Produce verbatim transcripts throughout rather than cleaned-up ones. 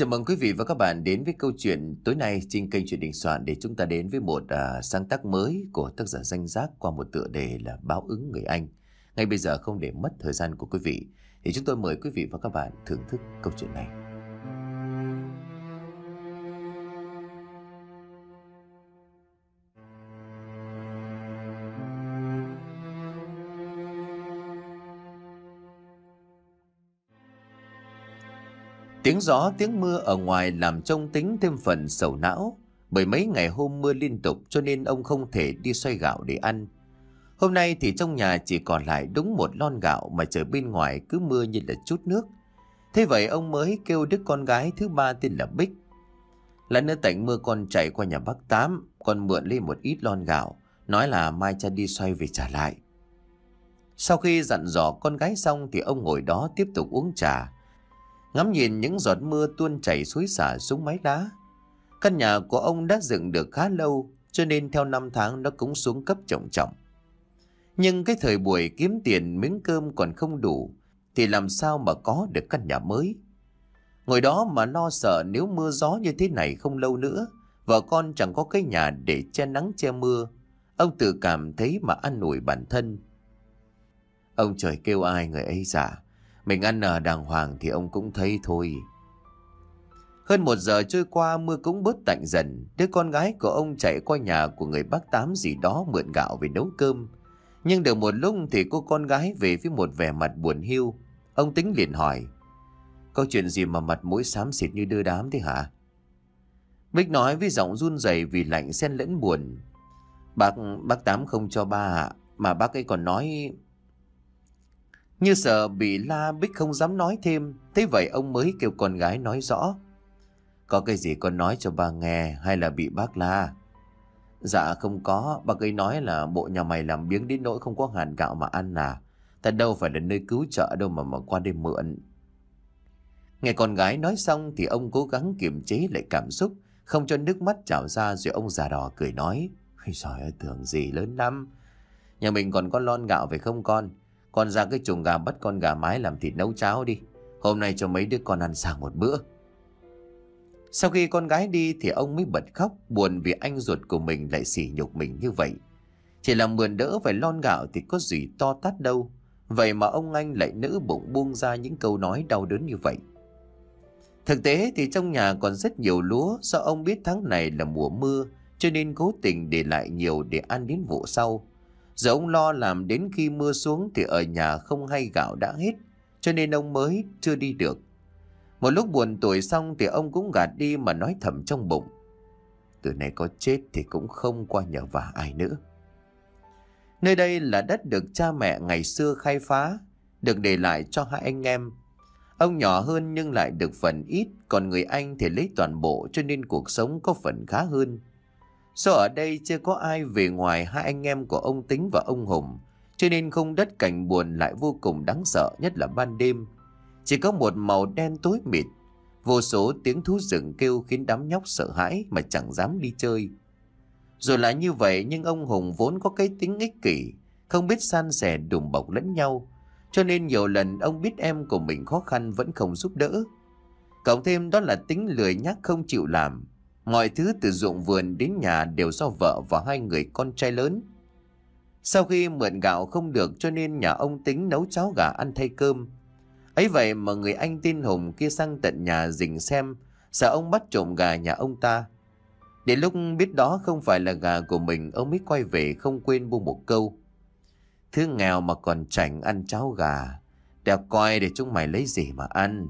Chào mừng quý vị và các bạn đến với câu chuyện tối nay trên kênh Chuyện Đình Soạn, để chúng ta đến với một uh, sáng tác mới của tác giả Danh Giác qua một tựa đề là Báo Ứng Người Anh. Ngay bây giờ, không để mất thời gian của quý vị, thì chúng tôi mời quý vị và các bạn thưởng thức câu chuyện này. Tiếng gió, tiếng mưa ở ngoài làm cho ông Tính thêm phần sầu não. Bởi mấy ngày hôm mưa liên tục cho nên ông không thể đi xoay gạo để ăn. Hôm nay thì trong nhà chỉ còn lại đúng một lon gạo, mà trời bên ngoài cứ mưa như là trút nước. Thế vậy ông mới kêu đứa con gái thứ ba tên là Bích: "Lát nữa tạnh mưa con chạy qua nhà bác Tám, con mượn lấy một ít lon gạo, nói là mai cha đi xoay về trả lại." Sau khi dặn dò con gái xong thì ông ngồi đó tiếp tục uống trà, ngắm nhìn những giọt mưa tuôn chảy xối xả xuống mái lá. Căn nhà của ông đã dựng được khá lâu, cho nên theo năm tháng nó cũng xuống cấp trầm trọng. Nhưng cái thời buổi kiếm tiền miếng cơm còn không đủ, thì làm sao mà có được căn nhà mới. Ngồi đó mà lo sợ nếu mưa gió như thế này không lâu nữa, vợ con chẳng có cái nhà để che nắng che mưa. Ông tự cảm thấy mà an ủi bản thân: "Ông trời kêu ai người ấy giả, mình ăn ở đàng hoàng thì ông cũng thấy thôi." Hơn một giờ trôi qua, mưa cũng bớt tạnh dần. Đứa con gái của ông chạy qua nhà của người bác Tám gì đó mượn gạo về nấu cơm. Nhưng được một lúc thì cô con gái về với một vẻ mặt buồn hiu. Ông Tính liền hỏi: "Có chuyện gì mà mặt mũi xám xịt như đưa đám thế hả?" Bích nói với giọng run rẩy vì lạnh xen lẫn buồn: Bác bác Tám không cho ba ạ, mà bác ấy còn nói..." Như sợ bị la, Bích không dám nói thêm. Thế vậy ông mới kêu con gái nói rõ: "Có cái gì con nói cho ba nghe, hay là bị bác la?" "Dạ không có, bác ấy nói là bộ nhà mày làm biếng đến nỗi không có hạt gạo mà ăn à. Ta đâu phải là nơi cứu trợ đâu mà mà qua đây mượn." Nghe con gái nói xong thì ông cố gắng kiềm chế lại cảm xúc, không cho nước mắt trào ra, rồi ông già đò cười nói: "Ôi trời ơi, tưởng gì lớn lắm. Nhà mình còn có lon gạo phải không con? Con ra cái chuồng gà bắt con gà mái làm thịt nấu cháo đi. Hôm nay cho mấy đứa con ăn sang một bữa." Sau khi con gái đi thì ông mới bật khóc, buồn vì anh ruột của mình lại sỉ nhục mình như vậy. Chỉ là mượn đỡ vài lon gạo thì có gì to tát đâu. Vậy mà ông anh lại nỡ bụng buông ra những câu nói đau đớn như vậy. Thực tế thì trong nhà còn rất nhiều lúa, do ông biết tháng này là mùa mưa, cho nên cố tình để lại nhiều để ăn đến vụ sau. Giờ ông lo làm đến khi mưa xuống thì ở nhà không hay gạo đã hết, cho nên ông mới chưa đi được. Một lúc buồn tủi xong thì ông cũng gạt đi mà nói thầm trong bụng: từ này có chết thì cũng không qua nhờ vả ai nữa. Nơi đây là đất được cha mẹ ngày xưa khai phá, được để lại cho hai anh em. Ông nhỏ hơn nhưng lại được phần ít, còn người anh thì lấy toàn bộ, cho nên cuộc sống có phần khá hơn. Do ở đây chưa có ai về ngoài hai anh em của ông Tính và ông Hùng, cho nên khung đất cảnh buồn lại vô cùng đáng sợ, nhất là ban đêm. Chỉ có một màu đen tối mịt, vô số tiếng thú rừng kêu khiến đám nhóc sợ hãi mà chẳng dám đi chơi. Rồi là như vậy, nhưng ông Hùng vốn có cái tính ích kỷ, không biết san sẻ đùm bọc lẫn nhau, cho nên nhiều lần ông biết em của mình khó khăn vẫn không giúp đỡ. Cộng thêm đó là tính lười nhác không chịu làm. Mọi thứ từ ruộng vườn đến nhà đều do vợ và hai người con trai lớn. Sau khi mượn gạo không được, cho nên nhà ông Tính nấu cháo gà ăn thay cơm. Ấy vậy mà người anh tên Hùng kia sang tận nhà rình xem, sợ ông bắt trộm gà nhà ông ta. Đến lúc biết đó không phải là gà của mình, ông mới quay về không quên buông một câu: thứ nghèo mà còn chảnh ăn cháo gà, đèo coi để chúng mày lấy gì mà ăn.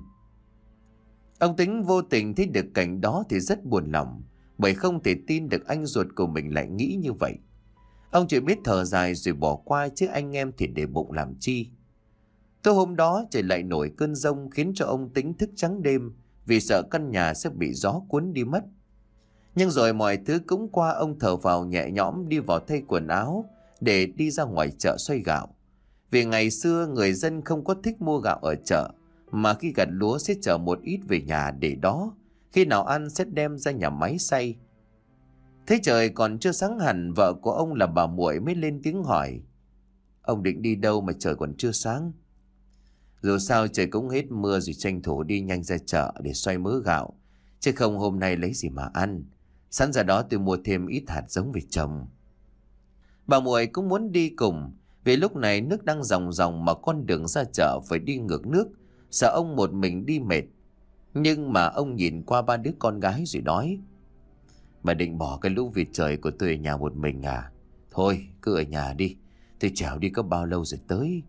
Ông Tính vô tình thấy được cảnh đó thì rất buồn lòng, bởi không thể tin được anh ruột của mình lại nghĩ như vậy. Ông chỉ biết thở dài rồi bỏ qua, chứ anh em thì để bụng làm chi. Tối hôm đó trời lại nổi cơn giông, khiến cho ông Tính thức trắng đêm vì sợ căn nhà sẽ bị gió cuốn đi mất. Nhưng rồi mọi thứ cũng qua, ông thở vào nhẹ nhõm đi vào thay quần áo để đi ra ngoài chợ xoay gạo. Vì ngày xưa người dân không có thích mua gạo ở chợ, mà khi gặt lúa sẽ chở một ít về nhà để đó, khi nào ăn sẽ đem ra nhà máy xay. Thế trời còn chưa sáng hẳn, vợ của ông là bà Muội mới lên tiếng hỏi: ông định đi đâu mà trời còn chưa sáng? Dù sao trời cũng hết mưa rồi, tranh thủ đi nhanh ra chợ để xoay mớ gạo, chứ không hôm nay lấy gì mà ăn. Sẵn ra đó tôi mua thêm ít hạt giống về trồng. Bà Muội cũng muốn đi cùng, vì lúc này nước đang ròng ròng mà con đường ra chợ phải đi ngược nước, sợ ông một mình đi mệt. Nhưng mà ông nhìn qua ba đứa con gái rồi nói: Bà định bỏ cái lũ vịt trời của tôi ở nhà một mình à? Thôi cứ ở nhà đi, tôi trèo đi có bao lâu rồi tới.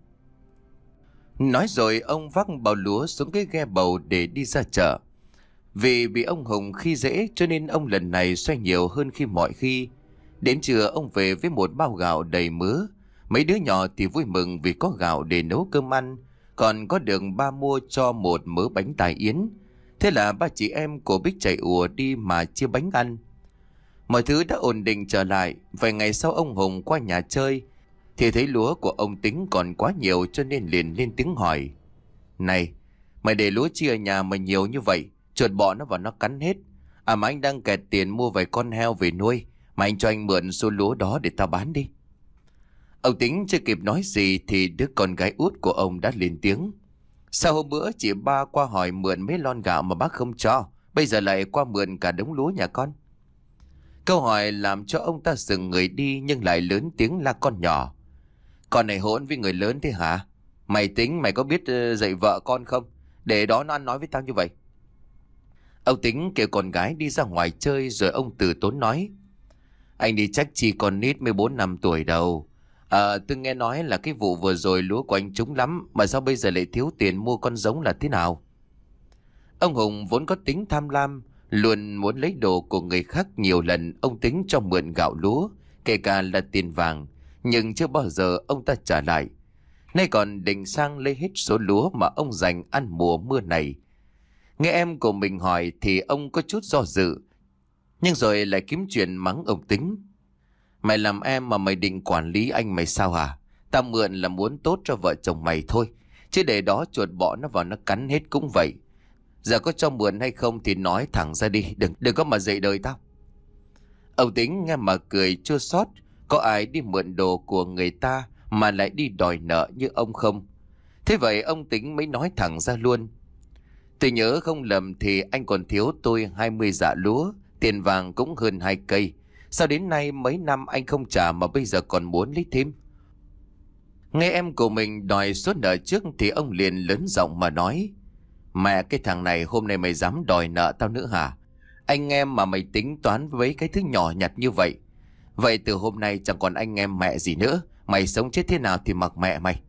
Nói rồi ông vác bao lúa xuống cái ghe bầu để đi ra chợ. Vì bị ông Hùng khi dễ cho nên ông lần này xoay nhiều hơn khi mọi khi. Đến trưa ông về với một bao gạo đầy mứa. Mấy đứa nhỏ thì vui mừng vì có gạo để nấu cơm ăn, còn có được ba mua cho một mớ bánh tài yến. Thế là ba chị em của Bích chạy ùa đi mà chia bánh ăn. Mọi thứ đã ổn định trở lại. Vài ngày sau ông Hùng qua nhà chơi thì thấy lúa của ông Tính còn quá nhiều, cho nên liền lên tiếng hỏi: Này, mày để lúa chia nhà mà nhiều như vậy, chuột bọ nó vào nó cắn hết. À mà anh đang kẹt tiền mua vài con heo về nuôi, mà anh cho anh mượn số lúa đó để tao bán đi. Ông Tính chưa kịp nói gì thì đứa con gái út của ông đã lên tiếng: Sao hôm bữa chị ba qua hỏi mượn mấy lon gạo mà bác không cho, bây giờ lại qua mượn cả đống lúa nhà con? Câu hỏi làm cho ông ta dừng người đi, nhưng lại lớn tiếng la con nhỏ: Con này hỗn với người lớn thế hả? Mày Tính, mày có biết dạy vợ con không? Để đó nó ăn nói với tao như vậy. Ông Tính kêu con gái đi ra ngoài chơi, rồi ông từ tốn nói: Anh đi chắc chi con nít mới bốn năm tuổi đâu. À, tôi nghe nói là cái vụ vừa rồi lúa của anh trúng lắm, mà sao bây giờ lại thiếu tiền mua con giống là thế nào? Ông Hùng vốn có tính tham lam, luôn muốn lấy đồ của người khác. Nhiều lần ông Tính cho mượn gạo lúa, kể cả là tiền vàng, nhưng chưa bao giờ ông ta trả lại. Nay còn định sang lấy hết số lúa mà ông dành ăn mùa mưa này. Nghe em của mình hỏi thì ông có chút do dự, nhưng rồi lại kiếm chuyện mắng ông Tính: Mày làm em mà mày định quản lý anh mày sao hả? Tao mượn là muốn tốt cho vợ chồng mày thôi, chứ để đó chuột bọ nó vào nó cắn hết cũng vậy. Giờ có cho mượn hay không thì nói thẳng ra đi, đừng đừng có mà dạy đời tao. Ông Tính nghe mà cười chua xót. Có ai đi mượn đồ của người ta mà lại đi đòi nợ như ông không? Thế vậy ông Tính mới nói thẳng ra luôn: Tôi nhớ không lầm thì anh còn thiếu tôi hai mươi dạ lúa, tiền vàng cũng hơn hai cây. Sao đến nay mấy năm anh không trả mà bây giờ còn muốn lấy thêm? Nghe em của mình đòi số nợ trước thì ông liền lớn giọng mà nói: Mẹ cái thằng này, hôm nay mày dám đòi nợ tao nữa hả? Anh em mà mày tính toán với cái thứ nhỏ nhặt như vậy. Vậy từ hôm nay chẳng còn anh em mẹ gì nữa. Mày sống chết thế nào thì mặc mẹ mày.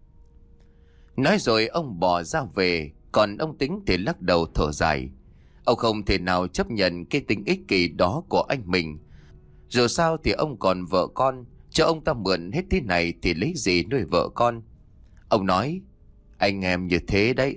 Nói rồi ông bỏ ra về. Còn ông Tính thì lắc đầu thở dài. Ông không thể nào chấp nhận cái tính ích kỷ đó của anh mình. Dù sao thì ông còn vợ con, cho ông ta mượn hết thế này thì lấy gì nuôi vợ con. Ông nói: Anh em như thế đấy.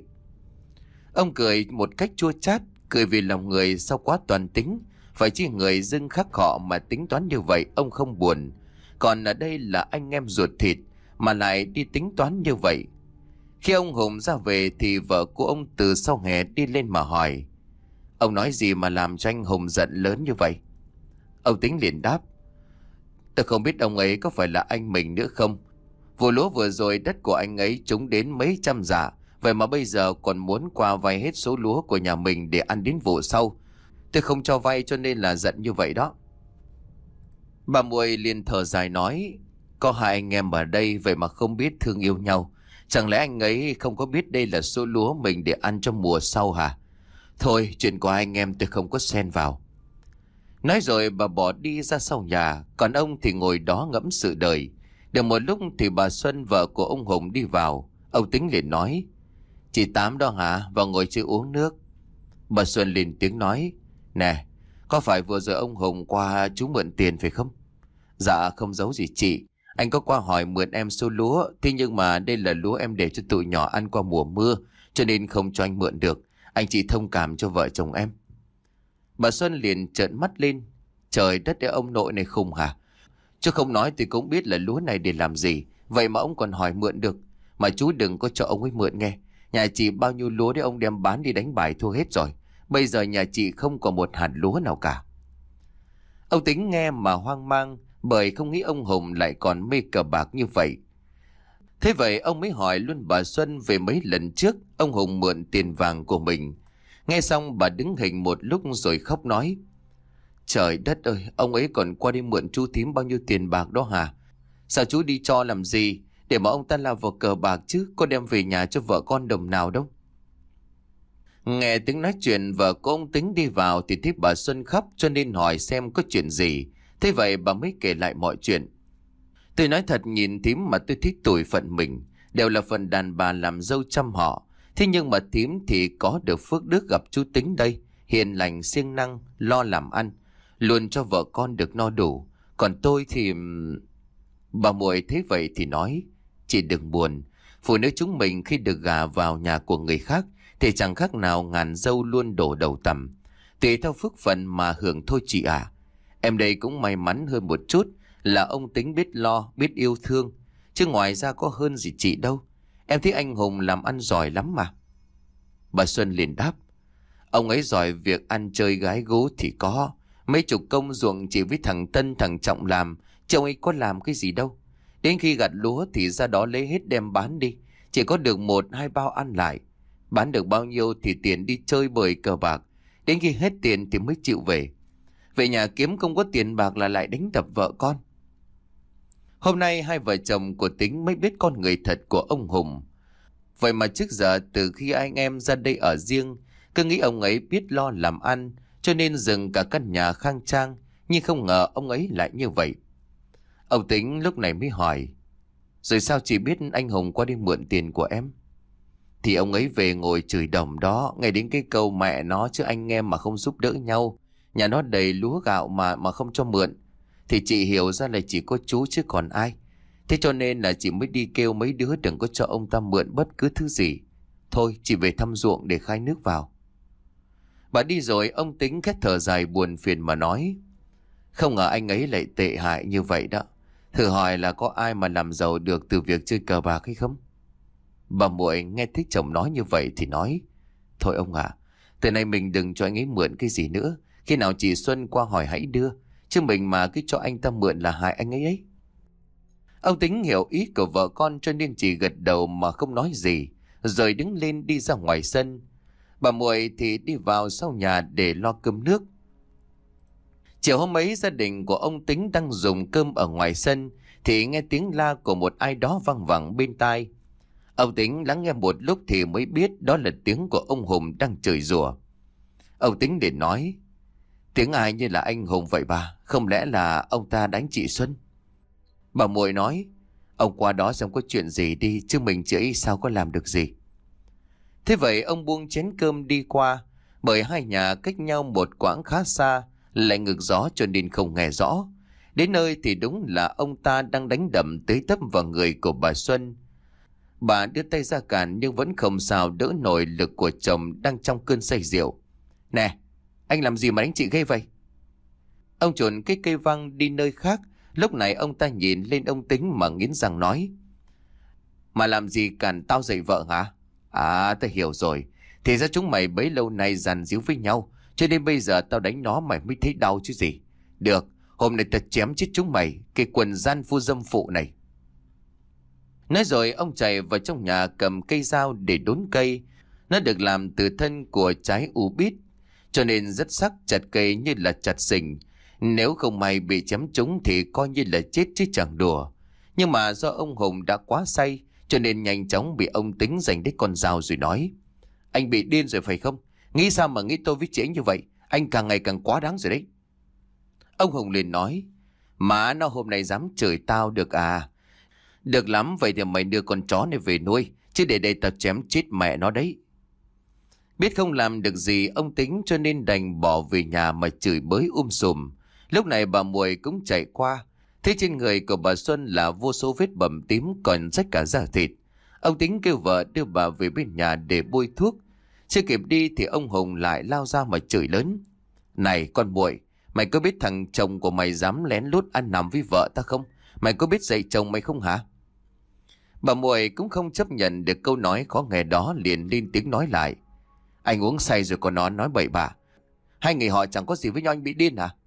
Ông cười một cách chua chát, cười vì lòng người sao quá toàn tính. Phải chi người dưng khắc họ mà tính toán như vậy ông không buồn. Còn ở đây là anh em ruột thịt mà lại đi tính toán như vậy. Khi ông Hùng ra về thì vợ của ông từ sau hè đi lên mà hỏi: Ông nói gì mà làm cho anh Hùng giận lớn như vậy? Ông Tính liền đáp: Tôi không biết ông ấy có phải là anh mình nữa không. Vụ lúa vừa rồi đất của anh ấy trúng đến mấy trăm dạ, vậy mà bây giờ còn muốn qua vay hết số lúa của nhà mình để ăn đến vụ sau. Tôi không cho vay cho nên là giận như vậy đó. Bà Muội liền thở dài nói: Có hai anh em ở đây vậy mà không biết thương yêu nhau. Chẳng lẽ anh ấy không có biết đây là số lúa mình để ăn trong mùa sau hả? Thôi chuyện của anh em tôi không có xen vào. Nói rồi bà bỏ đi ra sau nhà. Còn ông thì ngồi đó ngẫm sự đời. Được một lúc thì bà Xuân, vợ của ông Hùng, đi vào. Ông Tính liền nói: Chị Tám đó hả? Vào ngồi chơi uống nước. Bà Xuân liền tiếng nói: Nè, có phải vừa rồi ông Hùng qua chú mượn tiền phải không? Dạ không giấu gì chị. Anh có qua hỏi mượn em số lúa. Thế nhưng mà đây là lúa em để cho tụi nhỏ ăn qua mùa mưa, cho nên không cho anh mượn được. Anh chỉ thông cảm cho vợ chồng em. Bà Xuân liền trợn mắt lên: Trời đất ơi, ông nội này khùng hả? Chứ không nói thì cũng biết là lúa này để làm gì. Vậy mà ông còn hỏi mượn được. Mà chú đừng có cho ông ấy mượn nghe. Nhà chị bao nhiêu lúa đấy ông đem bán đi đánh bài thua hết rồi. Bây giờ nhà chị không có một hạt lúa nào cả. Ông Tính nghe mà hoang mang, bởi không nghĩ ông Hùng lại còn mê cờ bạc như vậy. Thế vậy ông mới hỏi luôn bà Xuân về mấy lần trước ông Hùng mượn tiền vàng của mình. Nghe xong bà đứng hình một lúc rồi khóc nói: Trời đất ơi, ông ấy còn qua đi mượn chú thím bao nhiêu tiền bạc đó hả? Sao chú đi cho làm gì? Để mà ông ta lao vào cờ bạc chứ, có đem về nhà cho vợ con đồng nào đâu. Nghe tiếng nói chuyện vợ của ông Tính đi vào thì thấy bà Xuân khóc cho nên hỏi xem có chuyện gì. Thế vậy bà mới kể lại mọi chuyện. Tôi nói thật, nhìn thím mà tôi thích tủi phận mình, đều là phần đàn bà làm dâu trăm họ. Thế nhưng mà thím thì có được phước đức gặp chú Tính đây, hiền lành siêng năng, lo làm ăn, luôn cho vợ con được no đủ. Còn tôi thì... Bà Muội thấy vậy thì nói: Chị đừng buồn, phụ nữ chúng mình khi được gả vào nhà của người khác thì chẳng khác nào ngàn dâu luôn đổ đầu tằm. Tùy theo phước phận mà hưởng thôi chị à. Em đây cũng may mắn hơn một chút là ông Tính biết lo, biết yêu thương, chứ ngoài ra có hơn gì chị đâu. Em thấy anh Hùng làm ăn giỏi lắm mà. Bà Xuân liền đáp: Ông ấy giỏi việc ăn chơi gái gú thì có. Mấy chục công ruộng chỉ với thằng Tân thằng Trọng làm, chứ ông ấy có làm cái gì đâu. Đến khi gặt lúa thì ra đó lấy hết đem bán đi, chỉ có được một hai bao ăn lại. Bán được bao nhiêu thì tiền đi chơi bời cờ bạc, đến khi hết tiền thì mới chịu về. Về nhà kiếm không có tiền bạc là lại đánh đập vợ con. Hôm nay hai vợ chồng của Tính mới biết con người thật của ông Hùng. Vậy mà trước giờ từ khi anh em ra đây ở riêng, cứ nghĩ ông ấy biết lo làm ăn cho nên dựng cả căn nhà khang trang, nhưng không ngờ ông ấy lại như vậy. Ông Tính lúc này mới hỏi: Rồi sao chị biết anh Hùng qua đi mượn tiền của em? Thì ông ấy về ngồi chửi đồng đó, ngay đến cái câu mẹ nó chứ anh em mà không giúp đỡ nhau, nhà nó đầy lúa gạo mà mà không cho mượn. Thì chị hiểu ra là chỉ có chú chứ còn ai. Thế cho nên là chị mới đi kêu mấy đứa đừng có cho ông ta mượn bất cứ thứ gì. Thôi chị về thăm ruộng để khai nước vào. Bà đi rồi ông Tính khét thở dài buồn phiền mà nói: Không ngờ anh ấy lại tệ hại như vậy đó. Thử hỏi là có ai mà làm giàu được từ việc chơi cờ bạc hay không? Bà Muội nghe thấy chồng nói như vậy thì nói: Thôi ông à, từ nay mình đừng cho anh ấy mượn cái gì nữa. Khi nào chị Xuân qua hỏi hãy đưa, chứ mình mà cứ cho anh ta mượn là hại anh ấy ấy. Ông Tính hiểu ý của vợ con cho nên chỉ gật đầu mà không nói gì, rồi đứng lên đi ra ngoài sân. Bà Muội thì đi vào sau nhà để lo cơm nước. Chiều hôm ấy gia đình của ông Tính đang dùng cơm ở ngoài sân thì nghe tiếng la của một ai đó văng vẳng bên tai. Ông Tính lắng nghe một lúc thì mới biết đó là tiếng của ông Hùng đang chửi rủa. Ông Tính để nói: Tiếng ai như là anh Hùng vậy bà? Không lẽ là ông ta đánh chị Xuân? Bà Muội nói: Ông qua đó xem có chuyện gì đi, chứ mình chửi sao có làm được gì. Thế vậy ông buông chén cơm đi qua, bởi hai nhà cách nhau một quãng khá xa, lại ngược gió cho nên không nghe rõ. Đến nơi thì đúng là ông ta đang đánh đầm tới tấp vào người của bà Xuân. Bà đưa tay ra cản nhưng vẫn không sao đỡ nổi lực của chồng đang trong cơn say rượu. Nè, anh làm gì mà đánh chị ghê vậy? Ông chuồn cái cây văng đi nơi khác. Lúc này ông ta nhìn lên ông Tính mà nghiến răng nói: Mà làm gì cản tao dạy vợ hả? À, tao hiểu rồi. Thì ra chúng mày bấy lâu nay dằn díu với nhau, cho nên bây giờ tao đánh nó mày mới thấy đau chứ gì. Được, hôm nay tao chém chết chúng mày, cái quần gian phu dâm phụ này. Nói rồi ông chạy vào trong nhà cầm cây dao để đốn cây. Nó được làm từ thân của trái u bít, cho nên rất sắc, chặt cây như là chặt sình. Nếu không may bị chém trúng thì coi như là chết chứ chẳng đùa. Nhưng mà do ông Hùng đã quá say, cho nên nhanh chóng bị ông Tính giành đích con dao rồi nói: Anh bị điên rồi phải không? Nghĩ sao mà nghĩ tôi với chị ấy như vậy? Anh càng ngày càng quá đáng rồi đấy. Ông Hùng liền nói: Má nó hôm nay dám chửi tao được à? Được lắm, vậy thì mày đưa con chó này về nuôi, chứ để đây tao chém chết mẹ nó đấy. Biết không làm được gì ông Tính cho nên đành bỏ về nhà mà chửi bới um sùm. Lúc này bà Muội cũng chạy qua, thấy trên người của bà Xuân là vô số vết bầm tím còn rách cả da thịt. Ông Tính kêu vợ đưa bà về bên nhà để bôi thuốc. Chưa kịp đi thì ông Hùng lại lao ra mà chửi lớn: Này con Muội, mày có biết thằng chồng của mày dám lén lút ăn nằm với vợ ta không? Mày có biết dạy chồng mày không hả? Bà Muội cũng không chấp nhận được câu nói khó nghe đó, liền lên tiếng nói lại: Anh uống say rồi còn nó nói bậy bạ. Hai người họ chẳng có gì với nhau, anh bị điên hả?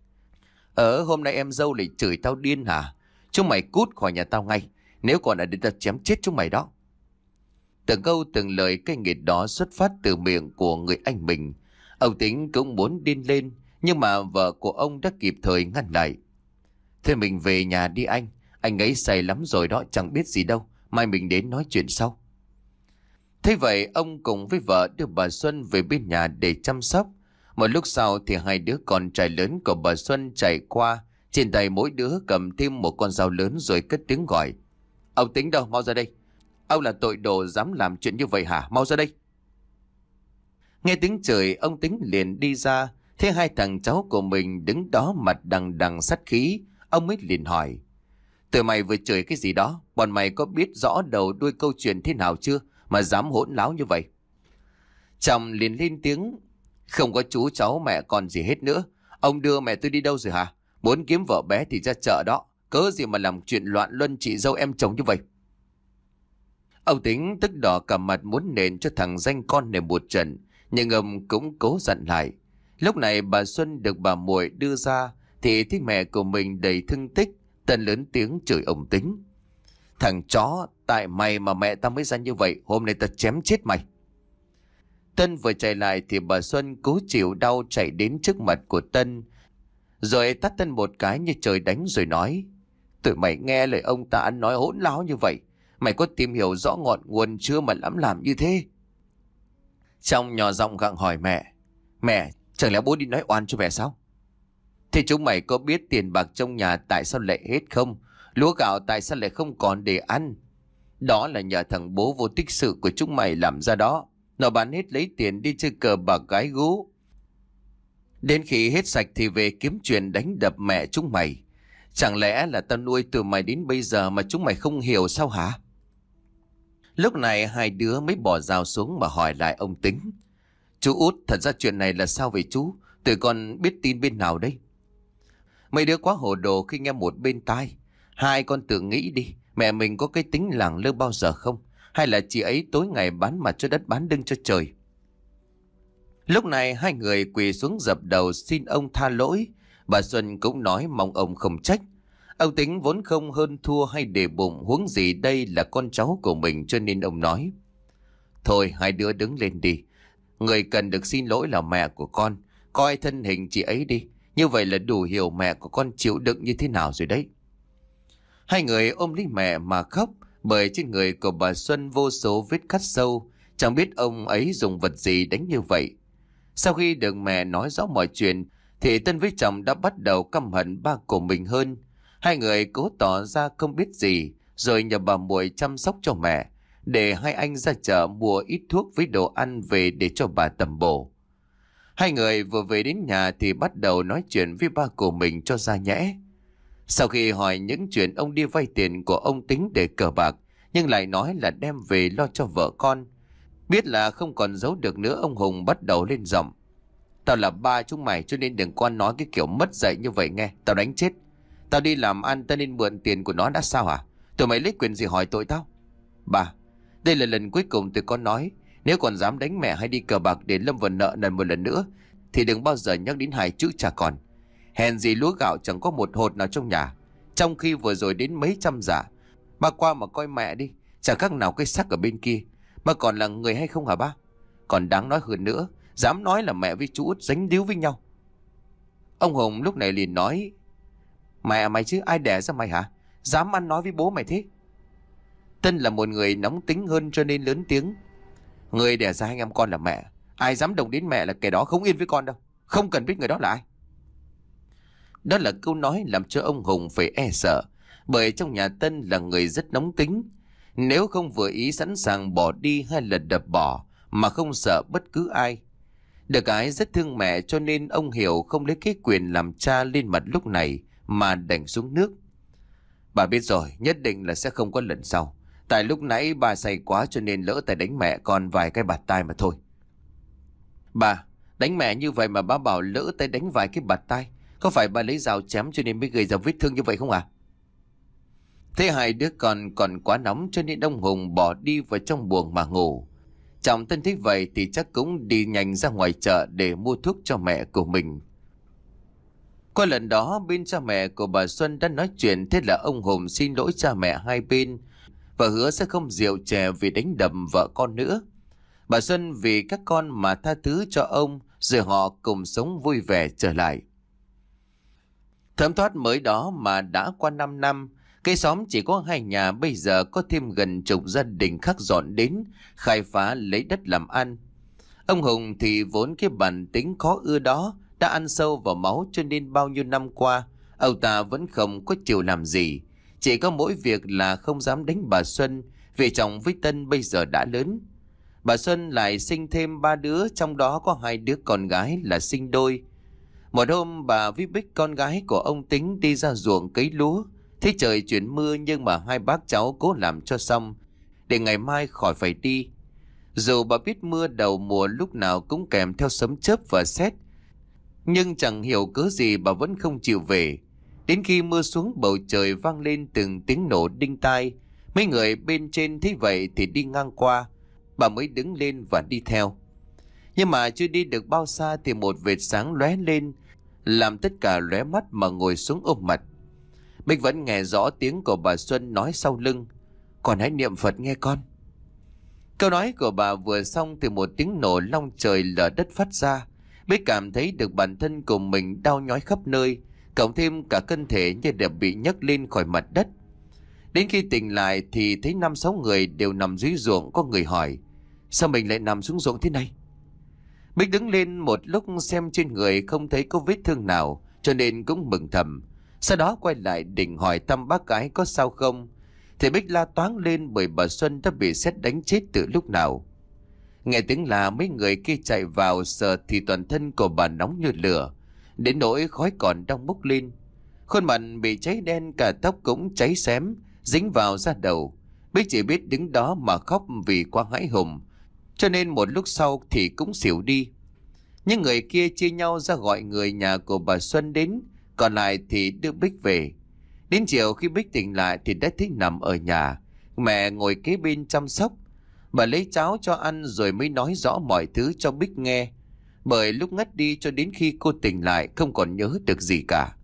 Ờ, hôm nay em dâu lại chửi tao điên hả? Chúng mày cút khỏi nhà tao ngay, nếu còn ở đây tao chém chết chúng mày đó. Từng câu từng lời cay nghiệt đó xuất phát từ miệng của người anh mình. Ông Tính cũng muốn điên lên, nhưng mà vợ của ông đã kịp thời ngăn lại. Thế mình về nhà đi anh, anh ấy say lắm rồi đó, chẳng biết gì đâu, mai mình đến nói chuyện sau. Thế vậy ông cùng với vợ đưa bà Xuân về bên nhà để chăm sóc. Một lúc sau thì hai đứa con trai lớn của bà Xuân chạy qua, trên tay mỗi đứa cầm thêm một con dao lớn rồi cất tiếng gọi. Ông Tính đâu, mau ra đây. Ông là tội đồ dám làm chuyện như vậy hả, mau ra đây. Nghe tiếng chửi, ông Tính liền đi ra, thấy hai thằng cháu của mình đứng đó mặt đằng đằng sát khí. Ông mới liền hỏi, tụi mày vừa chửi cái gì đó, bọn mày có biết rõ đầu đuôi câu chuyện thế nào chưa mà dám hỗn láo như vậy? Chồng liền lên tiếng, không có chú cháu mẹ con gì hết nữa. Ông đưa mẹ tôi đi đâu rồi hả? Muốn kiếm vợ bé thì ra chợ đó, cớ gì mà làm chuyện loạn luân chị dâu em chồng như vậy? Ông Tính tức đỏ cả mặt muốn nện cho thằng danh con này một trận, nhưng ông cũng cố dặn lại. Lúc này bà Xuân được bà muội đưa ra thì thấy mẹ của mình đầy thương tích. Tân lớn tiếng chửi ông Tính. Thằng chó, tại mày mà mẹ tao mới ra như vậy, hôm nay tao chém chết mày. Tân vừa chạy lại thì bà Xuân cố chịu đau chạy đến trước mặt của Tân, rồi tát Tân một cái như trời đánh rồi nói, tụi mày nghe lời ông ta ăn nói hỗn láo như vậy, mày có tìm hiểu rõ ngọn nguồn chưa mà lắm làm như thế? Trong nhỏ giọng gặng hỏi mẹ, mẹ, chẳng lẽ bố đi nói oan cho mẹ sao? Thì chúng mày có biết tiền bạc trong nhà tại sao lại hết không? Lúa gạo tại sao lại không còn để ăn? Đó là nhờ thằng bố vô tích sự của chúng mày làm ra đó. Nó bán hết lấy tiền đi chơi cờ bạc gái gú. Đến khi hết sạch thì về kiếm chuyện đánh đập mẹ chúng mày. Chẳng lẽ là tao nuôi từ mày đến bây giờ mà chúng mày không hiểu sao hả? Lúc này hai đứa mới bỏ dao xuống mà hỏi lại ông Tính. Chú Út, thật ra chuyện này là sao vậy chú? Tụi con biết tin bên nào đây? Mấy đứa quá hồ đồ khi nghe một bên tai. Hai con tự nghĩ đi, mẹ mình có cái tính lẳng lơ bao giờ không? Hay là chị ấy tối ngày bán mặt cho đất bán lưng cho trời? Lúc này hai người quỳ xuống dập đầu xin ông tha lỗi. Bà Xuân cũng nói mong ông không trách. Ông Tính vốn không hơn thua hay để bụng, huống gì đây là con cháu của mình, cho nên ông nói. Thôi hai đứa đứng lên đi. Người cần được xin lỗi là mẹ của con. Coi thân hình chị ấy đi. Như vậy là đủ hiểu mẹ của con chịu đựng như thế nào rồi đấy. Hai người ôm lấy mẹ mà khóc, bởi trên người của bà Xuân vô số vết cắt sâu. Chẳng biết ông ấy dùng vật gì đánh như vậy. Sau khi được mẹ nói rõ mọi chuyện thì Tân với chồng đã bắt đầu căm hận ba của mình hơn. Hai người cố tỏ ra không biết gì, rồi nhờ bà muội chăm sóc cho mẹ, để hai anh ra chợ mua ít thuốc với đồ ăn về để cho bà tầm bổ. Hai người vừa về đến nhà thì bắt đầu nói chuyện với ba của mình cho ra nhẽ. Sau khi hỏi những chuyện ông đi vay tiền của ông Tính để cờ bạc, nhưng lại nói là đem về lo cho vợ con, biết là không còn giấu được nữa, ông Hùng bắt đầu lên giọng. Tao là ba chúng mày cho nên đừng quan nói cái kiểu mất dạy như vậy nghe, tao đánh chết. Tao đi làm ăn tao nên mượn tiền của nó đã sao hả? Tụi mày lấy quyền gì hỏi tội tao? Bà, đây là lần cuối cùng tụi con nói, nếu còn dám đánh mẹ hay đi cờ bạc để lâm vào nợ nần một lần nữa thì đừng bao giờ nhắc đến hai chữ cha con. Hèn gì lúa gạo chẳng có một hột nào trong nhà, trong khi vừa rồi đến mấy trăm giả. Ba qua mà coi mẹ đi, chẳng khác nào cái xác ở bên kia. Ba còn là người hay không hả ba? Còn đáng nói hơn nữa, dám nói là mẹ với chú Út dính díu với nhau. Ông Hùng lúc này liền nói, mẹ mày chứ ai đẻ ra mày hả? Dám ăn nói với bố mày thế? Tân là một người nóng tính hơn cho nên lớn tiếng. Người đẻ ra anh em con là mẹ, ai dám động đến mẹ là kẻ đó không yên với con đâu. Không cần biết người đó là ai. Đó là câu nói làm cho ông Hùng phải e sợ, bởi trong nhà Tân là người rất nóng tính. Nếu không vừa ý sẵn sàng bỏ đi hay là đập bỏ, mà không sợ bất cứ ai. Được cái rất thương mẹ cho nên ông hiểu không lấy cái quyền làm cha lên mặt lúc này mà đành xuống nước. Bà biết rồi, nhất định là sẽ không có lần sau. Tại lúc nãy bà say quá cho nên lỡ tay đánh mẹ con vài cái bạt tai mà thôi. Bà, đánh mẹ như vậy mà bà bảo lỡ tay đánh vài cái bạt tai, có phải bà lấy dao chém cho nên mới gây ra vết thương như vậy không à? Thế hai đứa con còn quá nóng cho nên ông Hùng bỏ đi vào trong buồng mà ngủ. Chồng Tân thấy vậy thì chắc cũng đi nhanh ra ngoài chợ để mua thuốc cho mẹ của mình. Qua lần đó bên cha mẹ của bà Xuân đã nói chuyện, thế là ông Hùng xin lỗi cha mẹ hai bên và hứa sẽ không rượu chè vì đánh đập vợ con nữa. Bà Xuân vì các con mà tha thứ cho ông, rồi họ cùng sống vui vẻ trở lại. Thấm thoát mới đó mà đã qua 5 năm, cái xóm chỉ có hai nhà bây giờ có thêm gần chục gia đình khác dọn đến, khai phá lấy đất làm ăn. Ông Hùng thì vốn cái bản tính khó ưa đó đã ăn sâu vào máu, cho nên bao nhiêu năm qua, ông ta vẫn không có chịu làm gì. Chỉ có mỗi việc là không dám đánh bà Xuân, vì chồng với Tân bây giờ đã lớn. Bà Xuân lại sinh thêm ba đứa, trong đó có hai đứa con gái là sinh đôi. Một hôm bà với Bích, con gái của ông Tính, đi ra ruộng cấy lúa. Thấy trời chuyển mưa nhưng mà hai bác cháu cố làm cho xong, để ngày mai khỏi phải đi. Dù bà biết mưa đầu mùa lúc nào cũng kèm theo sấm chớp và sét, nhưng chẳng hiểu cớ gì bà vẫn không chịu về. Đến khi mưa xuống, bầu trời vang lên từng tiếng nổ đinh tai. Mấy người bên trên thấy vậy thì đi ngang qua, bà mới đứng lên và đi theo. Nhưng mà chưa đi được bao xa thì một vệt sáng lóe lên, làm tất cả lóe mắt mà ngồi xuống ôm mặt. Bích vẫn nghe rõ tiếng của bà Xuân nói sau lưng: "Con hãy niệm Phật nghe con." Câu nói của bà vừa xong thì một tiếng nổ long trời lở đất phát ra. Bích cảm thấy được bản thân của mình đau nhói khắp nơi, cộng thêm cả thân thể như đều bị nhấc lên khỏi mặt đất. Đến khi tỉnh lại thì thấy năm sáu người đều nằm dưới ruộng. Có người hỏi: "Sao mình lại nằm xuống ruộng thế này?" Bích đứng lên một lúc xem trên người không thấy có vết thương nào, cho nên cũng mừng thầm. Sau đó quay lại định hỏi thăm bác gái có sao không, thì Bích la toáng lên bởi bà Xuân đã bị sét đánh chết từ lúc nào. Nghe tiếng là mấy người kia chạy vào sờ thì toàn thân của bà nóng như lửa, đến nỗi khói còn đang bốc lên. Khuôn mặt bị cháy đen, cả tóc cũng cháy xém, dính vào da đầu. Bích chỉ biết đứng đó mà khóc vì quá hãi hùng, cho nên một lúc sau thì cũng xỉu đi. Những người kia chia nhau ra gọi người nhà của bà Xuân đến, còn lại thì đưa Bích về. Đến chiều khi Bích tỉnh lại thì đã thấy nằm ở nhà, mẹ ngồi kế bên chăm sóc. Bà lấy cháo cho ăn rồi mới nói rõ mọi thứ cho Bích nghe, bởi lúc ngất đi cho đến khi cô tỉnh lại không còn nhớ được gì cả.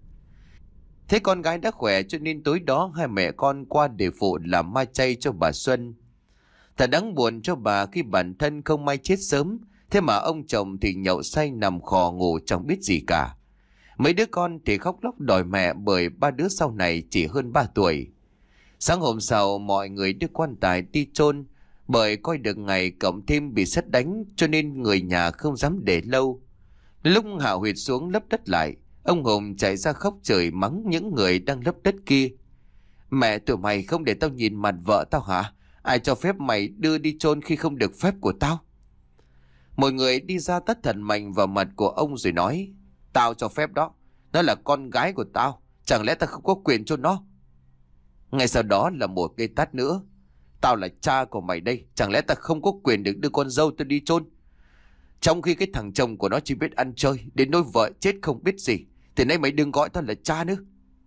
Thế con gái đã khỏe cho nên tối đó hai mẹ con qua để phụ làm ma chay cho bà Xuân. Thật đáng buồn cho bà khi bản thân không may chết sớm, thế mà ông chồng thì nhậu say nằm khò ngủ chẳng biết gì cả. Mấy đứa con thì khóc lóc đòi mẹ bởi ba đứa sau này chỉ hơn ba tuổi. Sáng hôm sau mọi người đưa quan tài đi chôn, bởi coi được ngày cộng thêm bị sét đánh cho nên người nhà không dám để lâu. Lúc hạ huyệt xuống lấp đất lại, ông Hùng chạy ra khóc chửi mắng những người đang lấp đất kia: "Mẹ tụi mày không để tao nhìn mặt vợ tao hả? Ai cho phép mày đưa đi chôn khi không được phép của tao?" Một người đi ra tát thật mạnh vào mặt của ông rồi nói: "Tao cho phép đó, nó là con gái của tao, chẳng lẽ tao không có quyền chôn nó?" Ngay sau đó là một cây tát nữa: "Tao là cha của mày đây, chẳng lẽ tao không có quyền được đưa con dâu tao đi chôn? Trong khi cái thằng chồng của nó chỉ biết ăn chơi, đến nỗi vợ chết không biết gì, thì nay mày đừng gọi tao là cha nữa."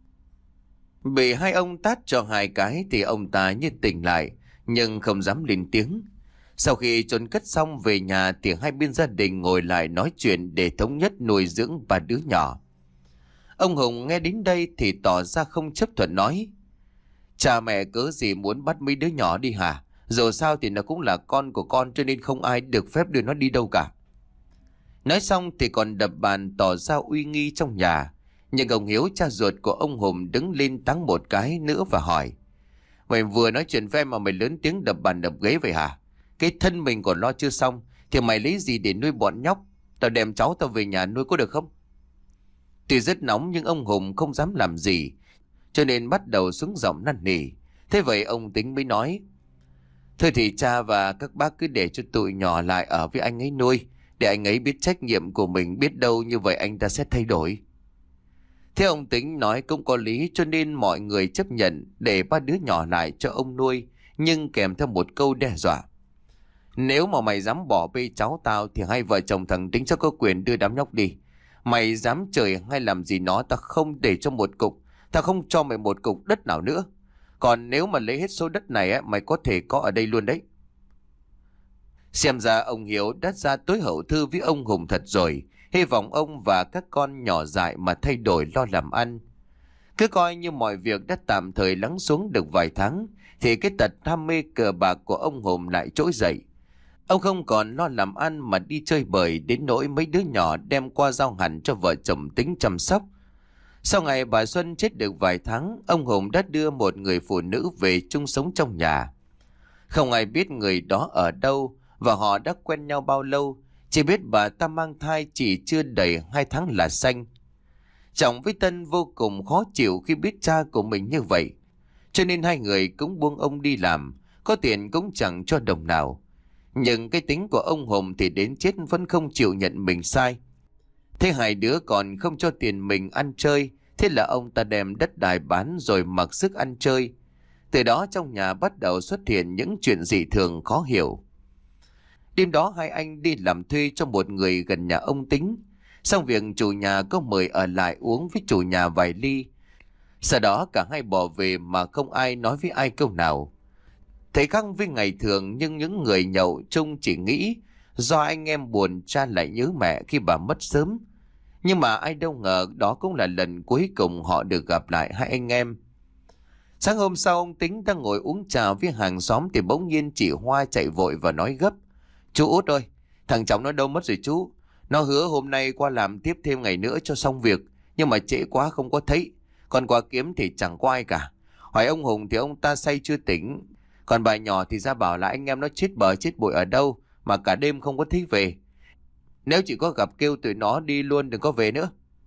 Bị hai ông tát cho hai cái thì ông ta như tỉnh lại, nhưng không dám lên tiếng. Sau khi chôn cất xong về nhà thì hai bên gia đình ngồi lại nói chuyện để thống nhất nuôi dưỡng ba đứa nhỏ. Ông Hùng nghe đến đây thì tỏ ra không chấp thuận, nói: "Cha mẹ cớ gì muốn bắt mấy đứa nhỏ đi hả? Dù sao thì nó cũng là con của con, cho nên không ai được phép đưa nó đi đâu cả." Nói xong thì còn đập bàn tỏ ra uy nghi trong nhà. Nhưng ông Hiếu, cha ruột của ông Hùng, đứng lên táng một cái nữa và hỏi: "Mày vừa nói chuyện với em mà mày lớn tiếng đập bàn đập ghế vậy hả? Cái thân mình còn lo chưa xong thì mày lấy gì để nuôi bọn nhóc? Tao đem cháu tao về nhà nuôi có được không?" Tuy rất nóng nhưng ông Hùng không dám làm gì, cho nên bắt đầu xuống giọng năn nỉ. Thế vậy ông Tính mới nói: "Thôi thì cha và các bác cứ để cho tụi nhỏ lại ở với anh ấy nuôi, để anh ấy biết trách nhiệm của mình, biết đâu như vậy anh ta sẽ thay đổi." Thế ông Tính nói cũng có lý, cho nên mọi người chấp nhận để ba đứa nhỏ lại cho ông nuôi, nhưng kèm theo một câu đe dọa: "Nếu mà mày dám bỏ bê cháu tao thì hai vợ chồng thằng Tính sẽ có quyền đưa đám nhóc đi. Mày dám chửi hay làm gì nó, tao không để cho một cục, tao không cho mày một cục đất nào nữa. Còn nếu mà lấy hết số đất này á, mày có thể có ở đây luôn đấy." Xem ra ông Hiếu đã ra tối hậu thư với ông Hùng thật rồi, hy vọng ông và các con nhỏ dại mà thay đổi lo làm ăn. Cứ coi như mọi việc đã tạm thời lắng xuống được vài tháng, thì cái tật ham mê cờ bạc của ông Hùng lại trỗi dậy. Ông không còn lo làm ăn mà đi chơi bời, đến nỗi mấy đứa nhỏ đem qua giao hẳn cho vợ chồng Tính chăm sóc. Sau ngày bà Xuân chết được vài tháng, ông Hùng đã đưa một người phụ nữ về chung sống trong nhà. Không ai biết người đó ở đâu và họ đã quen nhau bao lâu, chỉ biết bà ta mang thai chỉ chưa đầy hai tháng là sanh. Chồng với Tân vô cùng khó chịu khi biết cha của mình như vậy, cho nên hai người cũng buông ông đi làm, có tiền cũng chẳng cho đồng nào. Nhưng cái tính của ông Hùng thì đến chết vẫn không chịu nhận mình sai. Thế hai đứa còn không cho tiền mình ăn chơi, thế là ông ta đem đất đai bán rồi mặc sức ăn chơi. Từ đó trong nhà bắt đầu xuất hiện những chuyện dị thường khó hiểu. Đêm đó hai anh đi làm thuê cho một người gần nhà ông Tính. Xong việc chủ nhà có mời ở lại uống với chủ nhà vài ly. Sau đó cả hai bỏ về mà không ai nói với ai câu nào. Thấy khác với ngày thường, nhưng những người nhậu chung chỉ nghĩ do anh em buồn cha lại nhớ mẹ khi bà mất sớm. Nhưng mà ai đâu ngờ đó cũng là lần cuối cùng họ được gặp lại hai anh em. Sáng hôm sau, ông Tính đang ngồi uống trà với hàng xóm thì bỗng nhiên chị Hoa chạy vội và nói gấp: "Chú Út ơi, thằng cháu nó đâu mất rồi chú? Nó hứa hôm nay qua làm tiếp thêm ngày nữa cho xong việc, nhưng mà trễ quá không có thấy. Còn qua kiếm thì chẳng có ai cả. Hỏi ông Hùng thì ông ta say chưa tỉnh. Còn bà nhỏ thì ra bảo là anh em nó chết bờ chết bụi ở đâu mà cả đêm không có thấy về. Nếu chỉ có gặp kêu tụi nó đi luôn, đừng có về nữa."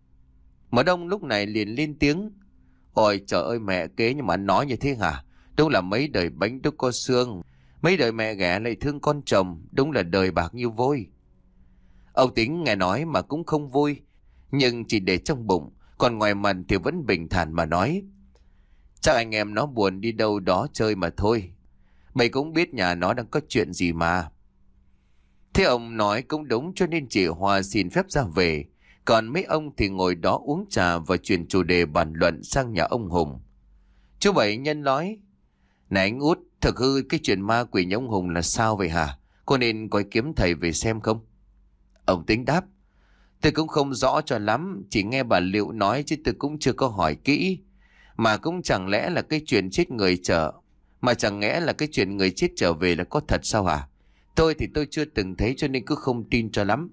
Mở Đông lúc này liền lên tiếng: "Ôi trời ơi mẹ kế, nhưng mà nói như thế hả? Đúng là mấy đời bánh đúc có xương. Mấy đời mẹ ghẻ lại thương con chồng, đúng là đời bạc như vôi." Ông Tính nghe nói mà cũng không vui, nhưng chỉ để trong bụng, còn ngoài mặt thì vẫn bình thản mà nói: "Chắc anh em nó buồn đi đâu đó chơi mà thôi. Mày cũng biết nhà nó đang có chuyện gì mà." Thế ông nói cũng đúng, cho nên chị Hoa xin phép ra về. Còn mấy ông thì ngồi đó uống trà và chuyển chủ đề bàn luận sang nhà ông Hùng. Chú Bảy Nhân nói: "Này anh Út, thực hư cái chuyện ma quỷ nhà ông Hùng là sao vậy hả? Cô nên coi kiếm thầy về xem không?" Ông Tính đáp: "Tôi cũng không rõ cho lắm, chỉ nghe bà Liệu nói chứ tôi cũng chưa có hỏi kỹ. Mà cũng chẳng lẽ là cái chuyện chết người trở Mà chẳng lẽ là cái chuyện người chết trở về là có thật sao hả? Tôi thì tôi chưa từng thấy cho nên cứ không tin cho lắm."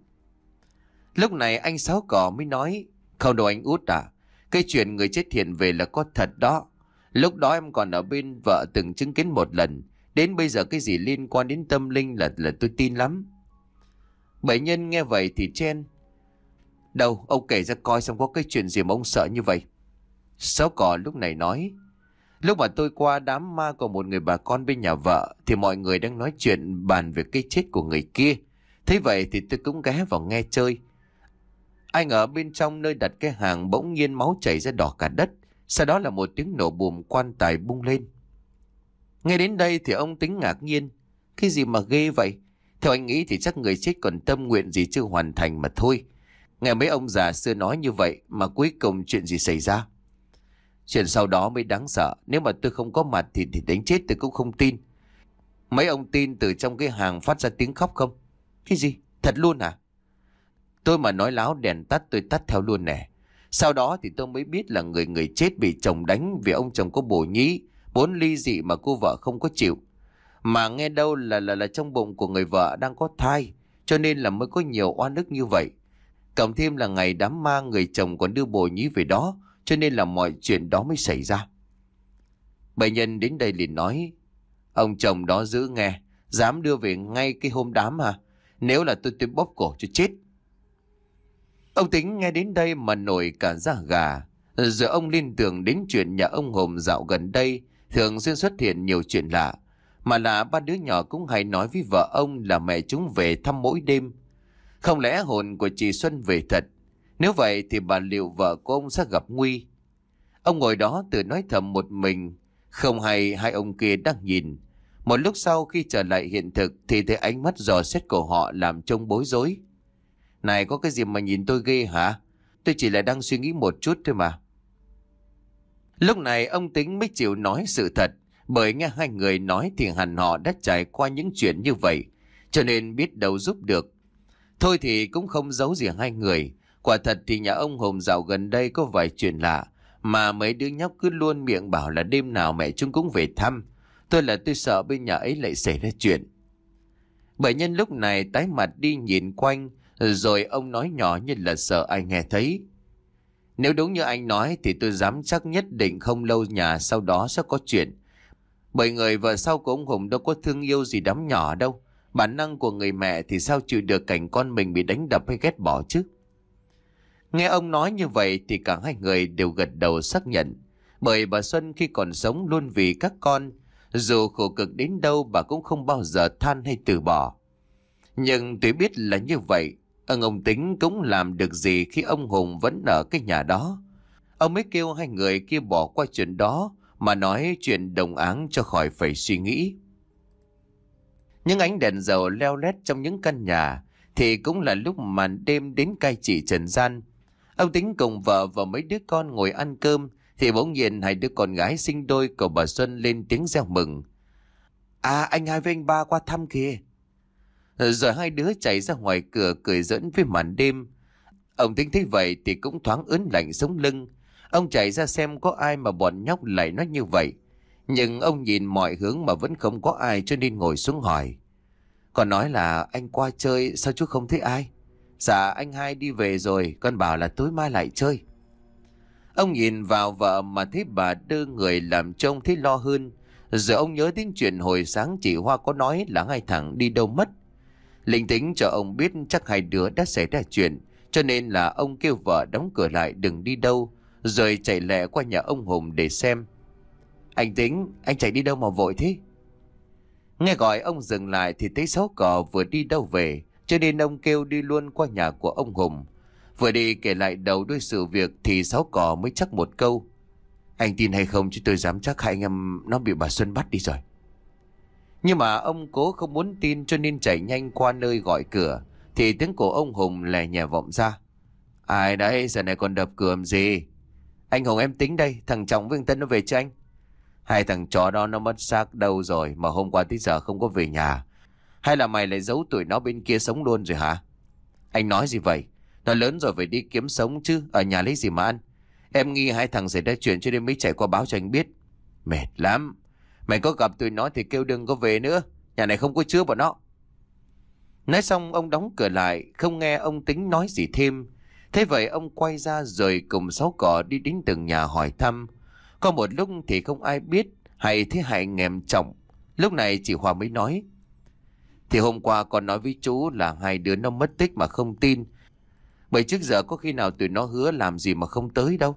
Lúc này anh Sáu Cỏ mới nói: "Không đâu anh Út à, cái chuyện người chết hiện về là có thật đó. Lúc đó em còn ở bên vợ từng chứng kiến một lần. Đến bây giờ cái gì liên quan đến tâm linh là là tôi tin lắm." Bảy Nhân nghe vậy thì chen: "Đâu, ông kể ra coi xem có cái chuyện gì mà ông sợ như vậy." Sáu Cỏ lúc này nói: "Lúc mà tôi qua đám ma của một người bà con bên nhà vợ thì mọi người đang nói chuyện bàn về cái chết của người kia. Thế vậy thì tôi cũng ghé vào nghe chơi. Anh ở bên trong nơi đặt cái hàng bỗng nhiên máu chảy ra đỏ cả đất. Sau đó là một tiếng nổ bùm, quan tài bung lên." Nghe đến đây thì ông Tính ngạc nhiên: "Cái gì mà ghê vậy? Theo anh nghĩ thì chắc người chết còn tâm nguyện gì chưa hoàn thành mà thôi. Nghe mấy ông già xưa nói như vậy mà cuối cùng chuyện gì xảy ra?" "Chuyện sau đó mới đáng sợ. Nếu mà tôi không có mặt thì, thì đánh chết tôi cũng không tin. Mấy ông tin từ trong cái hàng phát ra tiếng khóc không?" "Cái gì? Thật luôn à?" "Tôi mà nói láo đèn tắt tôi tắt theo luôn nè. Sau đó thì tôi mới biết là người người chết bị chồng đánh vì ông chồng có bồ nhí, bốn ly dị mà cô vợ không có chịu. Mà nghe đâu là là là trong bụng của người vợ đang có thai, cho nên là mới có nhiều oan ức như vậy. Cộng thêm là ngày đám ma người chồng còn đưa bồ nhí về đó, cho nên là mọi chuyện đó mới xảy ra." Bảy Nhân đến đây liền nói: "Ông chồng đó giữ nghe, dám đưa về ngay cái hôm đám à? Nếu là tôi tôi bóp cổ cho chết." Ông Tính nghe đến đây mà nổi cả da gà. Giờ ông liên tưởng đến chuyện nhà ông Hùng dạo gần đây thường xuyên xuất hiện nhiều chuyện lạ, mà là ba đứa nhỏ cũng hay nói với vợ ông là mẹ chúng về thăm mỗi đêm. Không lẽ hồn của chị Xuân về thật? Nếu vậy thì bà Liệu vợ của ông sẽ gặp nguy. Ông ngồi đó tự nói thầm một mình, không hay hai ông kia đang nhìn. Một lúc sau khi trở lại hiện thực thì thấy ánh mắt dò xét của họ làm trông bối rối. "Này, có cái gì mà nhìn tôi ghê hả? Tôi chỉ là đang suy nghĩ một chút thôi mà." Lúc này ông Tính mới chịu nói sự thật, bởi nghe hai người nói thì hẳn họ đã trải qua những chuyện như vậy, cho nên biết đâu giúp được. Thôi thì cũng không giấu gì hai người. Quả thật thì nhà ông Hùng dạo gần đây có vài chuyện lạ, Mà mấy đứa nhóc cứ luôn miệng bảo là đêm nào mẹ chúng cũng về thăm. Tôi là tôi sợ bên nhà ấy lại xảy ra chuyện. Bệnh nhân lúc này tái mặt đi nhìn quanh, rồi ông nói nhỏ như là sợ ai nghe thấy. Nếu đúng như anh nói thì tôi dám chắc nhất định không lâu nhà sau đó sẽ có chuyện. Bởi người vợ sau của ông Hùng đâu có thương yêu gì đám nhỏ đâu. Bản năng của người mẹ thì sao chịu được cảnh con mình bị đánh đập hay ghét bỏ chứ. Nghe ông nói như vậy thì cả hai người đều gật đầu xác nhận. Bởi bà Xuân khi còn sống luôn vì các con, dù khổ cực đến đâu bà cũng không bao giờ than hay từ bỏ. Nhưng tuy biết là như vậy, ông ông Tính cũng làm được gì khi ông Hùng vẫn ở cái nhà đó. Ông mới kêu hai người kia bỏ qua chuyện đó mà nói chuyện đồng áng cho khỏi phải suy nghĩ. Những ánh đèn dầu leo lét trong những căn nhà thì cũng là lúc màn đêm đến cai trị trần gian. Ông Tính cùng vợ và mấy đứa con ngồi ăn cơm thì bỗng nhiên hai đứa con gái sinh đôi của bà Xuân lên tiếng reo mừng. À, anh hai với anh ba qua thăm kìa. Rồi hai đứa chạy ra ngoài cửa cười giỡn với màn đêm. Ông Tính thấy vậy thì cũng thoáng ớn lạnh sống lưng. Ông chạy ra xem có ai mà bọn nhóc lại nói như vậy. Nhưng ông nhìn mọi hướng mà vẫn không có ai cho nên ngồi xuống hỏi. Còn nói là anh qua chơi sao chú không thấy ai? Dạ anh hai đi về rồi, con bảo là tối mai lại chơi. Ông nhìn vào vợ mà thấy bà đưa người làm trông thấy lo hơn. Giờ ông nhớ đến chuyện hồi sáng chị Hoa có nói là hai thằng đi đâu mất. Linh tính cho ông biết chắc hai đứa đã xảy ra chuyện, cho nên là ông kêu vợ đóng cửa lại đừng đi đâu, rồi chạy lẹ qua nhà ông Hùng để xem. Anh Tính, anh chạy đi đâu mà vội thế? Nghe gọi ông dừng lại thì thấy Sáu Cò vừa đi đâu về, cho nên ông kêu đi luôn qua nhà của ông Hùng. Vừa đi kể lại đầu đuôi sự việc thì Sáu Cò mới chắc một câu. Anh tin hay không chứ tôi dám chắc hai anh em nó bị bà Xuân bắt đi rồi. Nhưng mà ông cố không muốn tin cho nên chạy nhanh qua nơi gọi cửa, thì tiếng của ông Hùng lè nhẹ vọng ra. Ai đấy, giờ này còn đập cửa làm gì? Anh Hùng em Tính đây, thằng chồng với thằng Tân nó về cho anh. Hai thằng chó đó nó mất xác đâu rồi mà hôm qua tới giờ không có về nhà? Hay là mày lại giấu tụi nó bên kia sống luôn rồi hả? Anh nói gì vậy? Nó lớn rồi phải đi kiếm sống chứ, ở nhà lấy gì mà ăn? Em nghi hai thằng xảy ra chuyện cho nên mới chạy qua báo cho anh biết. Mệt lắm. Mày có gặp tụi nó thì kêu đừng có về nữa. Nhà này không có chứa bọn nó. Nói xong ông đóng cửa lại, không nghe ông Tính nói gì thêm. Thế vậy ông quay ra rồi cùng Sáu Cò đi đến từng nhà hỏi thăm. Có một lúc thì không ai biết hay thế hại nghèm trọng. Lúc này chị Hòa mới nói. Thì hôm qua con nói với chú là hai đứa nó mất tích mà không tin. Bởi trước giờ có khi nào tụi nó hứa làm gì mà không tới đâu.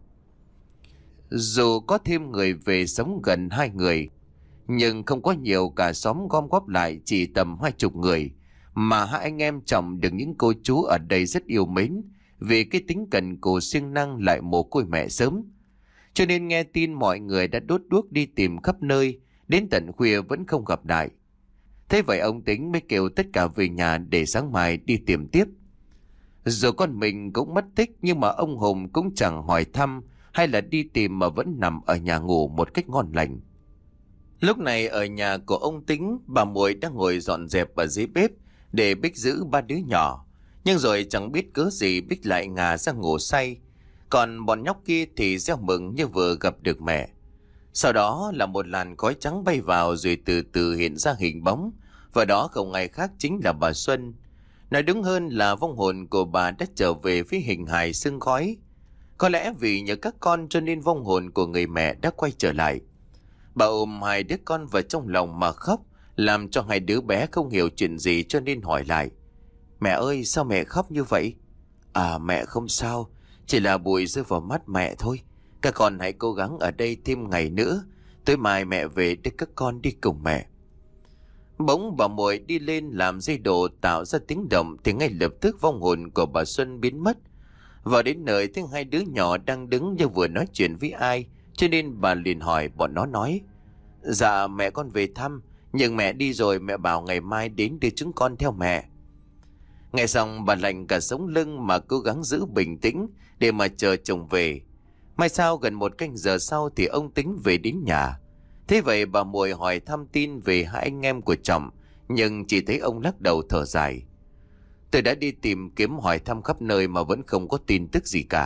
Dù có thêm người về sống gần hai người, nhưng không có nhiều, cả xóm gom góp lại chỉ tầm hai chục người. Mà hai anh em chồng được những cô chú ở đây rất yêu mến, vì cái tính cần cù siêng năng lại mồ côi mẹ sớm. Cho nên nghe tin mọi người đã đốt đuốc đi tìm khắp nơi, đến tận khuya vẫn không gặp lại. Thế vậy ông Tính mới kêu tất cả về nhà để sáng mai đi tìm tiếp. Dù con mình cũng mất tích nhưng mà ông Hùng cũng chẳng hỏi thăm hay là đi tìm mà vẫn nằm ở nhà ngủ một cách ngon lành. Lúc này ở nhà của ông Tính, bà Muội đang ngồi dọn dẹp ở dưới bếp để Bích giữ ba đứa nhỏ. Nhưng rồi chẳng biết cớ gì Bích lại ngả ra ngủ say. Còn bọn nhóc kia thì reo mừng như vừa gặp được mẹ. Sau đó là một làn khói trắng bay vào rồi từ từ hiện ra hình bóng. Và đó không ai khác chính là bà Xuân. Nói đúng hơn là vong hồn của bà đã trở về với hình hài sương khói. Có lẽ vì nhớ các con cho nên vong hồn của người mẹ đã quay trở lại. Bà ôm hai đứa con vào trong lòng mà khóc, làm cho hai đứa bé không hiểu chuyện gì cho nên hỏi lại. Mẹ ơi, sao mẹ khóc như vậy? À, mẹ không sao, chỉ là bụi rơi vào mắt mẹ thôi. Các con hãy cố gắng ở đây thêm ngày nữa, tối mai mẹ về để các con đi cùng mẹ. Bỗng bà Muội đi lên làm dây đồ tạo ra tiếng động thì ngay lập tức vong hồn của bà Xuân biến mất. Vào đến nơi thấy hai đứa nhỏ đang đứng như vừa nói chuyện với ai, cho nên bà liền hỏi bọn nó nói. Dạ mẹ con về thăm, nhưng mẹ đi rồi, mẹ bảo ngày mai đến đưa chúng con theo mẹ. Nghe xong bà lạnh cả sống lưng mà cố gắng giữ bình tĩnh để mà chờ chồng về. Mai sau gần một canh giờ sau thì ông Tính về đến nhà. Thế vậy bà Muội hỏi thăm tin về hai anh em của chồng, nhưng chỉ thấy ông lắc đầu thở dài. Tôi đã đi tìm kiếm hỏi thăm khắp nơi mà vẫn không có tin tức gì cả.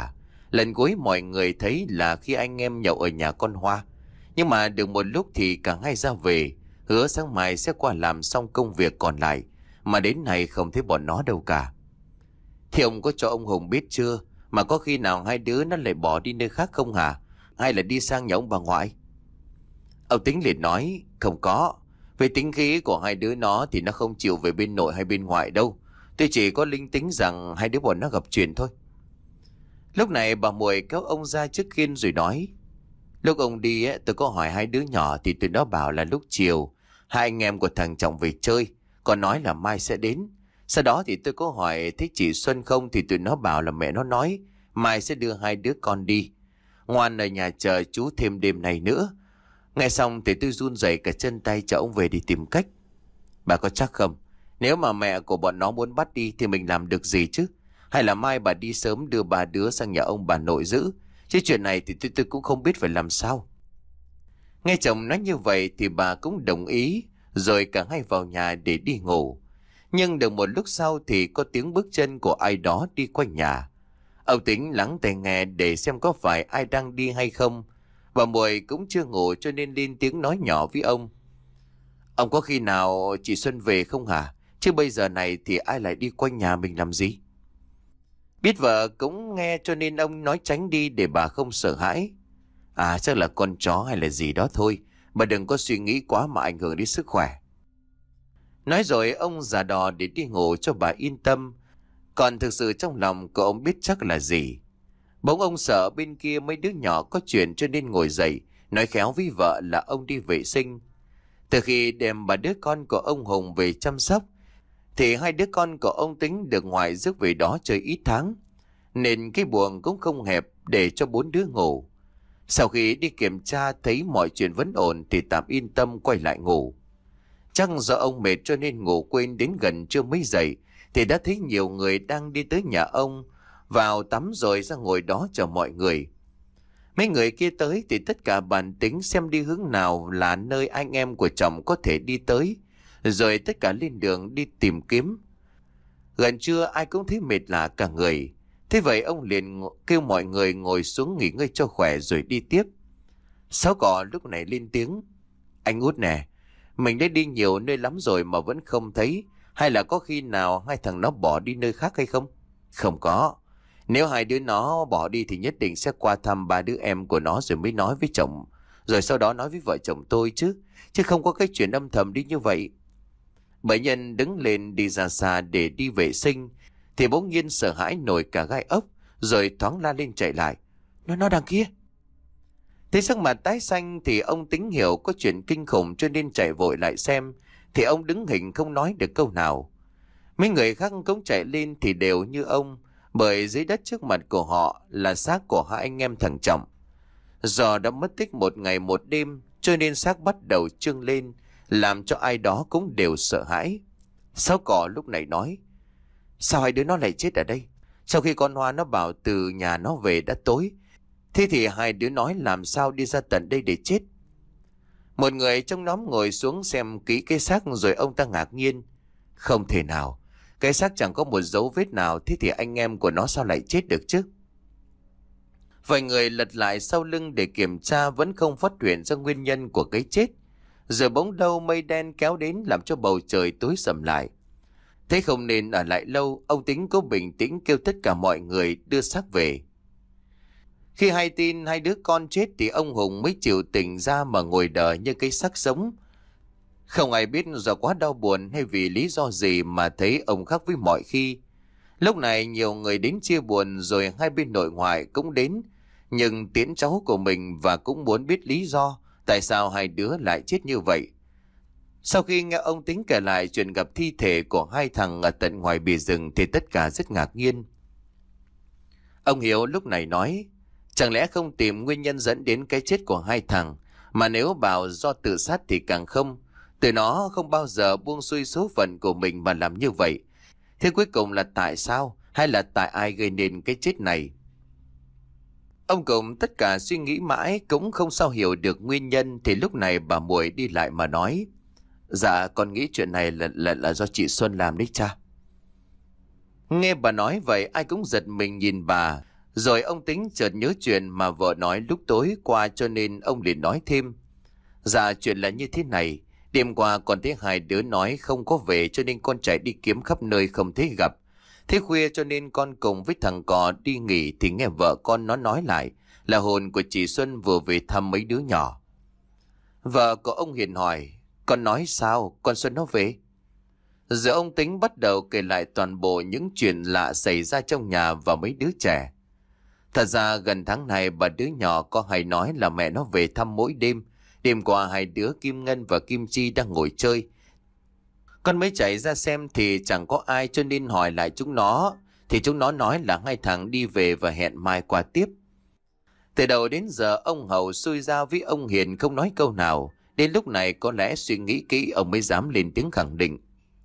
Lần cuối mọi người thấy là khi anh em nhậu ở nhà con Hoa. Nhưng mà được một lúc thì cả hai ra về, hứa sáng mai sẽ qua làm xong công việc còn lại, mà đến nay không thấy bọn nó đâu cả. Thì ông có cho ông Hùng biết chưa? Mà có khi nào hai đứa nó lại bỏ đi nơi khác không hả? Hay là đi sang nhà ông bà ngoại? Ông Tính liền nói, không có. Về tính khí của hai đứa nó thì nó không chịu về bên nội hay bên ngoại đâu. Tôi chỉ có linh tính rằng hai đứa bọn nó gặp chuyện thôi. Lúc này bà Muội kéo ông ra trước khiên rồi nói, lúc ông đi ấy, tôi có hỏi hai đứa nhỏ thì tụi nó bảo là lúc chiều hai anh em của thằng Trọng về chơi, còn nói là mai sẽ đến. Sau đó thì tôi có hỏi thích chị Xuân không thì tụi nó bảo là mẹ nó nói mai sẽ đưa hai đứa con đi. Ngoan ở nhà chờ chú thêm đêm này nữa. Nghe xong thì tôi run rẩy cả chân tay cho ông về đi tìm cách. Bà có chắc không? Nếu mà mẹ của bọn nó muốn bắt đi thì mình làm được gì chứ? Hay là mai bà đi sớm đưa ba đứa sang nhà ông bà nội giữ? Chứ chuyện này thì tôi, tôi cũng không biết phải làm sao. Nghe chồng nói như vậy thì bà cũng đồng ý, rồi cả hai vào nhà để đi ngủ. Nhưng được một lúc sau thì có tiếng bước chân của ai đó đi quanh nhà. Ông Tính lắng tai nghe để xem có phải ai đang đi hay không. Bà Muội cũng chưa ngủ cho nên lên tiếng nói nhỏ với ông. Ông có khi nào chị Xuân về không hả? Chứ bây giờ này thì ai lại đi quanh nhà mình làm gì? Biết vợ cũng nghe cho nên ông nói tránh đi để bà không sợ hãi. À chắc là con chó hay là gì đó thôi. Bà đừng có suy nghĩ quá mà ảnh hưởng đến sức khỏe. Nói rồi ông giả đò để đi ngủ cho bà yên tâm. Còn thực sự trong lòng của ông biết chắc là gì. Bỗng ông sợ bên kia mấy đứa nhỏ có chuyện cho nên ngồi dậy, nói khéo với vợ là ông đi vệ sinh. Từ khi đem bà đứa con của ông Hùng về chăm sóc, thì hai đứa con của ông Tính được ngoại rước về đó chơi ít tháng, nên cái buồng cũng không hẹp để cho bốn đứa ngủ. Sau khi đi kiểm tra thấy mọi chuyện vẫn ổn thì tạm yên tâm quay lại ngủ. Chắc do ông mệt cho nên ngủ quên đến gần trưa mới dậy, thì đã thấy nhiều người đang đi tới nhà ông, vào tắm rồi ra ngồi đó chờ mọi người. Mấy người kia tới thì tất cả bàn tính xem đi hướng nào là nơi anh em của chồng có thể đi tới, rồi tất cả lên đường đi tìm kiếm. Gần trưa ai cũng thấy mệt lả cả người. Thế vậy ông liền kêu mọi người ngồi xuống nghỉ ngơi cho khỏe rồi đi tiếp. Sáu cỏ lúc này lên tiếng. Anh Út nè, mình đã đi nhiều nơi lắm rồi mà vẫn không thấy. Hay là có khi nào hai thằng nó bỏ đi nơi khác hay không? Không có. Nếu hai đứa nó bỏ đi thì nhất định sẽ qua thăm ba đứa em của nó rồi mới nói với chồng. Rồi sau đó nói với vợ chồng tôi chứ. Chứ không có cái chuyện âm thầm đi như vậy. Bệnh nhân đứng lên đi ra xa để đi vệ sinh thì bỗng nhiên sợ hãi nổi cả gai ốc, rồi thoáng la lên chạy lại. Nó nó đằng kia. Thấy sắc mặt tái xanh thì ông Tính hiểu có chuyện kinh khủng cho nên chạy vội lại xem. Thì ông đứng hình không nói được câu nào. Mấy người khác cũng chạy lên thì đều như ông, bởi dưới đất trước mặt của họ là xác của hai anh em thằng Trọng. Do đã mất tích một ngày một đêm cho nên xác bắt đầu trương lên, làm cho ai đó cũng đều sợ hãi. Sáu cỏ lúc này nói, sao hai đứa nó lại chết ở đây? Sau khi con Hoa nó bảo từ nhà nó về đã tối, thế thì hai đứa nói làm sao đi ra tận đây để chết? Một người trong nhóm ngồi xuống xem kỹ cái xác rồi ông ta ngạc nhiên. Không thể nào, cái xác chẳng có một dấu vết nào, thế thì anh em của nó sao lại chết được chứ? Vài người lật lại sau lưng để kiểm tra vẫn không phát hiện ra nguyên nhân của cái chết. Rồi bỗng đâu mây đen kéo đến làm cho bầu trời tối sầm lại. Thế không nên ở lại lâu, ông Tính cố bình tĩnh kêu tất cả mọi người đưa xác về. Khi hay tin hai đứa con chết thì ông Hùng mới chịu tỉnh ra mà ngồi đợi như cái xác sống. Không ai biết do quá đau buồn hay vì lý do gì mà thấy ông khác với mọi khi. Lúc này nhiều người đến chia buồn rồi hai bên nội ngoại cũng đến, nhưng tiễn cháu của mình và cũng muốn biết lý do tại sao hai đứa lại chết như vậy. Sau khi nghe ông Tính kể lại chuyện gặp thi thể của hai thằng ở tận ngoài bìa rừng thì tất cả rất ngạc nhiên. Ông Hiếu lúc này nói, chẳng lẽ không tìm nguyên nhân dẫn đến cái chết của hai thằng, mà nếu bảo do tự sát thì càng không. Tụi nó không bao giờ buông xuôi số phận của mình mà làm như vậy. Thế cuối cùng là tại sao, hay là tại ai gây nên cái chết này? Ông cùng tất cả suy nghĩ mãi cũng không sao hiểu được nguyên nhân, thì lúc này bà Muội đi lại mà nói, dạ con nghĩ chuyện này là, là, là do chị Xuân làm đấy cha. Nghe bà nói vậy ai cũng giật mình nhìn bà, Rồi ông Tính chợt nhớ chuyện mà vợ nói lúc tối qua, cho nên ông liền nói thêm. Dạ chuyện là như thế này. Đêm qua con thấy hai đứa nói không có về, cho nên con chạy đi kiếm khắp nơi không thấy gặp. Thế khuya cho nên con cùng với thằng Cò đi nghỉ thì nghe vợ con nó nói lại là hồn của chị Xuân vừa về thăm mấy đứa nhỏ. Vợ của ông Hiền hỏi, con nói sao, con Xuân nó về? Giờ ông Tính bắt đầu kể lại toàn bộ những chuyện lạ xảy ra trong nhà và mấy đứa trẻ. Thật ra gần tháng này bà đứa nhỏ có hay nói là mẹ nó về thăm mỗi đêm. Đêm qua hai đứa Kim Ngân và Kim Chi đang ngồi chơi. Con mới chạy ra xem thì chẳng có ai, cho nên hỏi lại chúng nó. Thì chúng nó nói là hai thằng đi về và hẹn mai qua tiếp. Từ đầu đến giờ ông Hậu xui ra với ông Hiền không nói câu nào. Đến lúc này có lẽ suy nghĩ kỹ ông mới dám lên tiếng khẳng định.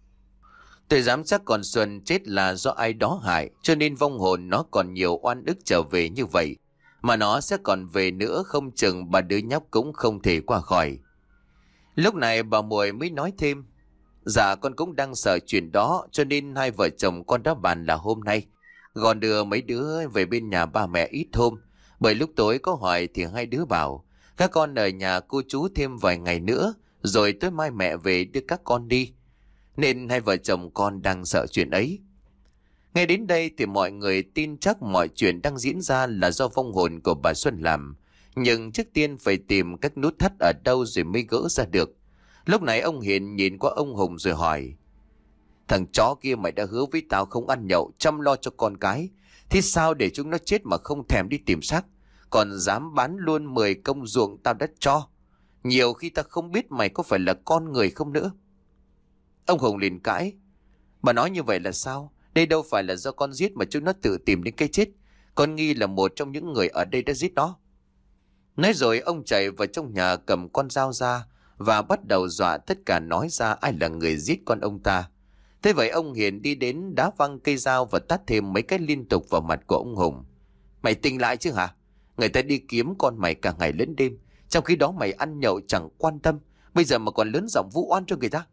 Tôi dám chắc con Xuân chết là do ai đó hại, cho nên vong hồn nó còn nhiều oan ức trở về như vậy. Mà nó sẽ còn về nữa, không chừng bà đứa nhóc cũng không thể qua khỏi. Lúc này bà Muội mới nói thêm. Dạ con cũng đang sợ chuyện đó, cho nên hai vợ chồng con đã bàn là hôm nay gòn đưa mấy đứa về bên nhà ba mẹ ít hôm. Bởi lúc tối có hỏi thì hai đứa bảo các con ở nhà cô chú thêm vài ngày nữa, rồi tối mai mẹ về đưa các con đi. Nên hai vợ chồng con đang sợ chuyện ấy. Ngay đến đây thì mọi người tin chắc mọi chuyện đang diễn ra là do vong hồn của bà Xuân làm. Nhưng trước tiên phải tìm các nút thắt ở đâu rồi mới gỡ ra được. Lúc này ông Hiền nhìn qua ông Hùng rồi hỏi. Thằng chó kia mày đã hứa với tao không ăn nhậu, chăm lo cho con cái. Thế sao để chúng nó chết mà không thèm đi tìm xác? Còn dám bán luôn mười công ruộng tao đã cho. Nhiều khi ta không biết mày có phải là con người không nữa. Ông Hùng liền cãi. Bà nói như vậy là sao? Đây đâu phải là do con giết mà chúng nó tự tìm đến cái chết. Con nghi là một trong những người ở đây đã giết nó. Nói rồi ông chạy vào trong nhà cầm con dao ra và bắt đầu dọa tất cả, nói ra ai là người giết con ông ta. Thế vậy ông Hiền đi đến đá văng cây dao và tát thêm mấy cái liên tục vào mặt của ông Hùng. Mày tỉnh lại chứ hả? Người ta đi kiếm con mày cả ngày lẫn đêm, trong khi đó mày ăn nhậu chẳng quan tâm, bây giờ mà còn lớn giọng vu oan cho người ta.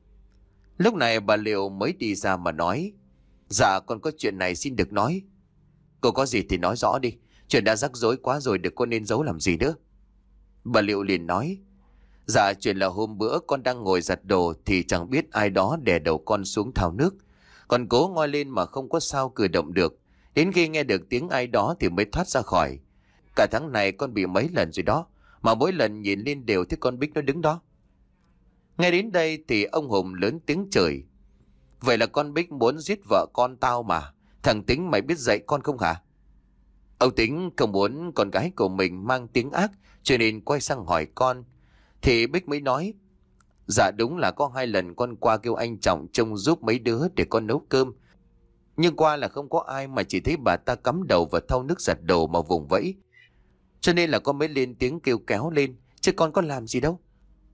Lúc này bà Liệu mới đi ra mà nói. Dạ con có chuyện này xin được nói. Cô có gì thì nói rõ đi. Chuyện đã rắc rối quá rồi, được con nên giấu làm gì nữa. Bà Liệu liền nói. Dạ chuyện là hôm bữa con đang ngồi giặt đồ thì chẳng biết ai đó đè đầu con xuống thao nước. Con cố ngoi lên mà không có sao cử động được. Đến khi nghe được tiếng ai đó thì mới thoát ra khỏi. Cả tháng này con bị mấy lần rồi đó, mà mỗi lần nhìn lên đều thấy con Bích nó đứng đó. Nghe đến đây thì ông Hùng lớn tiếng chửi. Vậy là con Bích muốn giết vợ con tao mà. Thằng Tính mày biết dạy con không hả? Ông Tính không muốn con gái của mình mang tiếng ác, cho nên quay sang hỏi con. Thì Bích mới nói. Dạ đúng là có hai lần con qua kêu anh Trọng trông giúp mấy đứa để con nấu cơm. Nhưng qua là không có ai, mà chỉ thấy bà ta cắm đầu vào thau nước giặt đồ mà vùng vẫy. Cho nên là con mới lên tiếng kêu kéo lên, chứ con có làm gì đâu.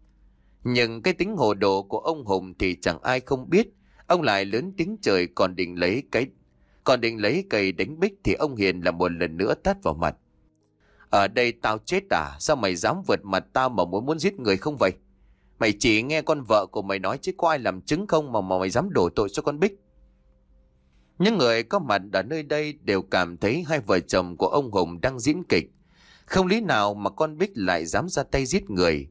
Nhưng cái tính hồ đồ của ông Hùng thì chẳng ai không biết. Ông lại lớn tiếng trời còn định lấy cái còn định lấy cây đánh Bích thì ông Hiền là một lần nữa tát vào mặt. Ở đây tao chết à? Sao mày dám vượt mặt tao mà muốn muốn giết người không vậy? Mày chỉ nghe con vợ của mày nói chứ có ai làm chứng không mà mà mày dám đổ tội cho con Bích? Những người có mặt ở nơi đây đều cảm thấy hai vợ chồng của ông Hùng đang diễn kịch. Không lý nào mà con Bích lại dám ra tay giết người.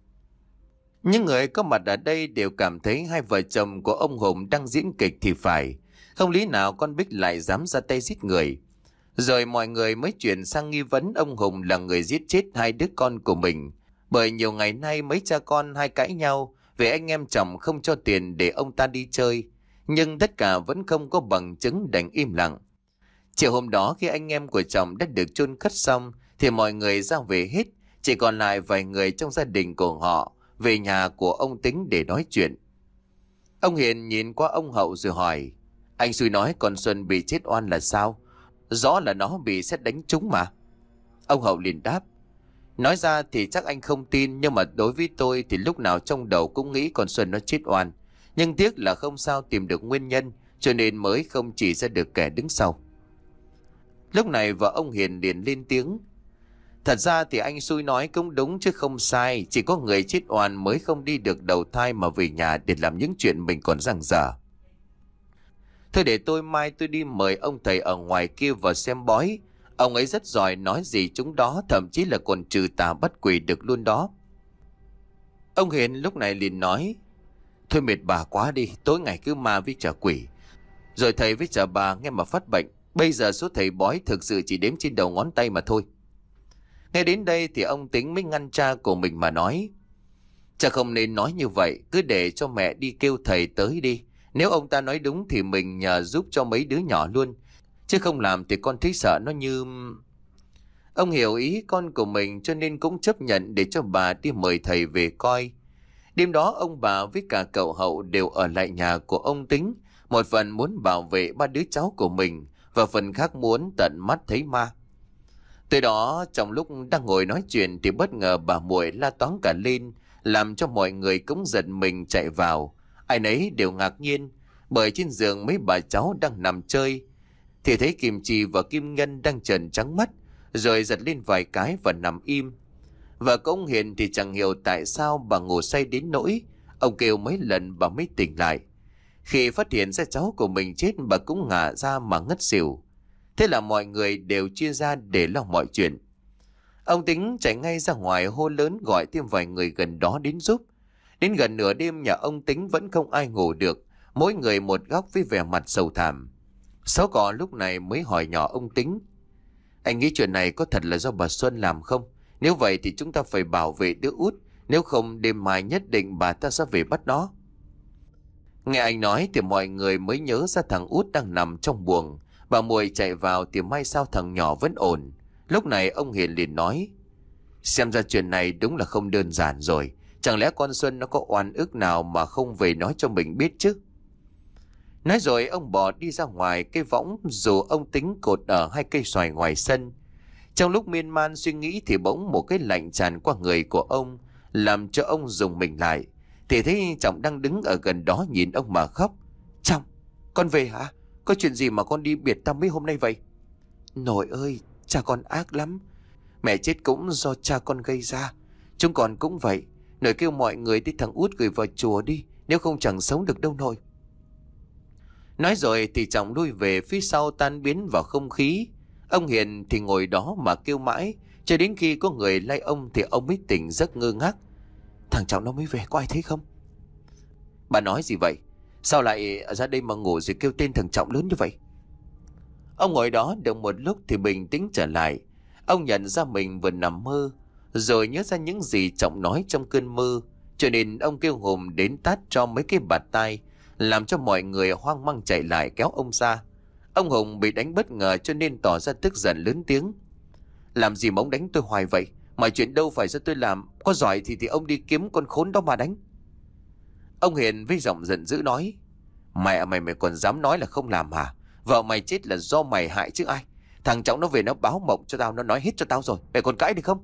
Những người có mặt ở đây đều cảm thấy hai vợ chồng của ông Hùng đang diễn kịch thì phải. Không lý nào con Bích lại dám ra tay giết người. Rồi mọi người mới chuyển sang nghi vấn ông Hùng là người giết chết hai đứa con của mình. Bởi nhiều ngày nay mấy cha con hay cãi nhau về anh em chồng không cho tiền để ông ta đi chơi. Nhưng tất cả vẫn không có bằng chứng, đành im lặng. Chiều hôm đó khi anh em của chồng đã được chôn cất xong thì mọi người ra về hết. Chỉ còn lại vài người trong gia đình của họ về nhà của ông Tính để nói chuyện. Ông Hiền nhìn qua ông Hậu rồi hỏi. Anh xui nói con Xuân bị chết oan là sao? Rõ là nó bị sét đánh trúng mà. Ông Hậu liền đáp. Nói ra thì chắc anh không tin, nhưng mà đối với tôi thì lúc nào trong đầu cũng nghĩ con Xuân nó chết oan. Nhưng tiếc là không sao tìm được nguyên nhân, cho nên mới không chỉ ra được kẻ đứng sau. Lúc này vợ ông Hiền liền lên tiếng. Thật ra thì anh xui nói cũng đúng chứ không sai. Chỉ có người chết oan mới không đi được đầu thai mà về nhà để làm những chuyện mình còn dang dở. Thôi để tôi mai tôi đi mời ông thầy ở ngoài kia vào xem bói. Ông ấy rất giỏi nói gì chúng đó, thậm chí là còn trừ tà bắt quỷ được luôn đó. Ông Hiền lúc này liền nói: Thôi mệt bà quá đi, tối ngày cứ ma với trả quỷ, rồi thầy với trả bà nghe mà phát bệnh. Bây giờ số thầy bói thực sự chỉ đếm trên đầu ngón tay mà thôi. Nghe đến đây thì ông Tính mới ngăn cha của mình mà nói: Cha không nên nói như vậy, cứ để cho mẹ đi kêu thầy tới đi. Nếu ông ta nói đúng thì mình nhờ giúp cho mấy đứa nhỏ luôn, chứ không làm thì con thấy sợ nó như... Ông hiểu ý con của mình cho nên cũng chấp nhận để cho bà đi mời thầy về coi. Đêm đó ông bà với cả cậu Hậu đều ở lại nhà của ông Tính, một phần muốn bảo vệ ba đứa cháu của mình và phần khác muốn tận mắt thấy ma. Từ đó trong lúc đang ngồi nói chuyện thì bất ngờ bà muội la toáng cả lên, làm cho mọi người cũng giật mình chạy vào. Ai nấy đều ngạc nhiên, bởi trên giường mấy bà cháu đang nằm chơi thì thấy Kim Chi và Kim Ngân đang trợn trắng mắt, rồi giật lên vài cái và nằm im. Và có ông Hiền thì chẳng hiểu tại sao bà ngủ say đến nỗi ông kêu mấy lần bà mới tỉnh lại. Khi phát hiện ra cháu của mình chết, bà cũng ngả ra mà ngất xỉu. Thế là mọi người đều chia ra để lo mọi chuyện. Ông Tính chạy ngay ra ngoài hô lớn gọi thêm vài người gần đó đến giúp. Đến gần nửa đêm nhà ông Tính vẫn không ai ngủ được, mỗi người một góc với vẻ mặt sầu thảm. Sáu cọ lúc này mới hỏi nhỏ ông Tính: Anh nghĩ chuyện này có thật là do bà Xuân làm không? Nếu vậy thì chúng ta phải bảo vệ đứa út, nếu không đêm mai nhất định bà ta sẽ về bắt nó. Nghe anh nói thì mọi người mới nhớ ra thằng út đang nằm trong buồng. Bà muội chạy vào thì may sao thằng nhỏ vẫn ổn. Lúc này ông Hiền liền nói: Xem ra chuyện này đúng là không đơn giản rồi. Chẳng lẽ con Xuân nó có oan ức nào mà không về nói cho mình biết chứ? Nói rồi ông bỏ đi ra ngoài cây võng dù ông Tính cột ở hai cây xoài ngoài sân. Trong lúc miên man suy nghĩ thì bỗng một cái lạnh tràn qua người của ông, làm cho ông rùng mình lại. Thì thấy Trọng đang đứng ở gần đó nhìn ông mà khóc. Trọng, con về hả? Có chuyện gì mà con đi biệt tâm mấy hôm nay vậy? Nội ơi, cha con ác lắm. Mẹ chết cũng do cha con gây ra. Chúng con cũng vậy. Nội kêu mọi người đi thằng út gửi vào chùa đi, nếu không chẳng sống được đâu nội. Nói rồi thì Trọng lui về phía sau tan biến vào không khí. Ông Hiền thì ngồi đó mà kêu mãi, cho đến khi có người lay ông thì ông mới tỉnh giấc ngơ ngác. Thằng Trọng nó mới về, có ai thấy không? Bà nói gì vậy? Sao lại ra đây mà ngủ rồi kêu tên thằng Trọng lớn như vậy? Ông ngồi đó được một lúc thì bình tĩnh trở lại. Ông nhận ra mình vừa nằm mơ, rồi nhớ ra những gì Trọng nói trong cơn mơ, cho nên ông kêu Hùng đến tát cho mấy cái bạt tai, làm cho mọi người hoang mang chạy lại kéo ông ra. Ông Hùng bị đánh bất ngờ cho nên tỏ ra tức giận lớn tiếng: Làm gì mà ông đánh tôi hoài vậy? Mọi chuyện đâu phải do tôi làm. Có giỏi thì thì ông đi kiếm con khốn đó mà đánh. Ông Hiền với giọng giận dữ nói: Mẹ mày mày còn dám nói là không làm hả? Vợ mày chết là do mày hại chứ ai? Thằng Trọng nó về nó báo mộng cho tao, nó nói hết cho tao rồi. Mày còn cãi được không?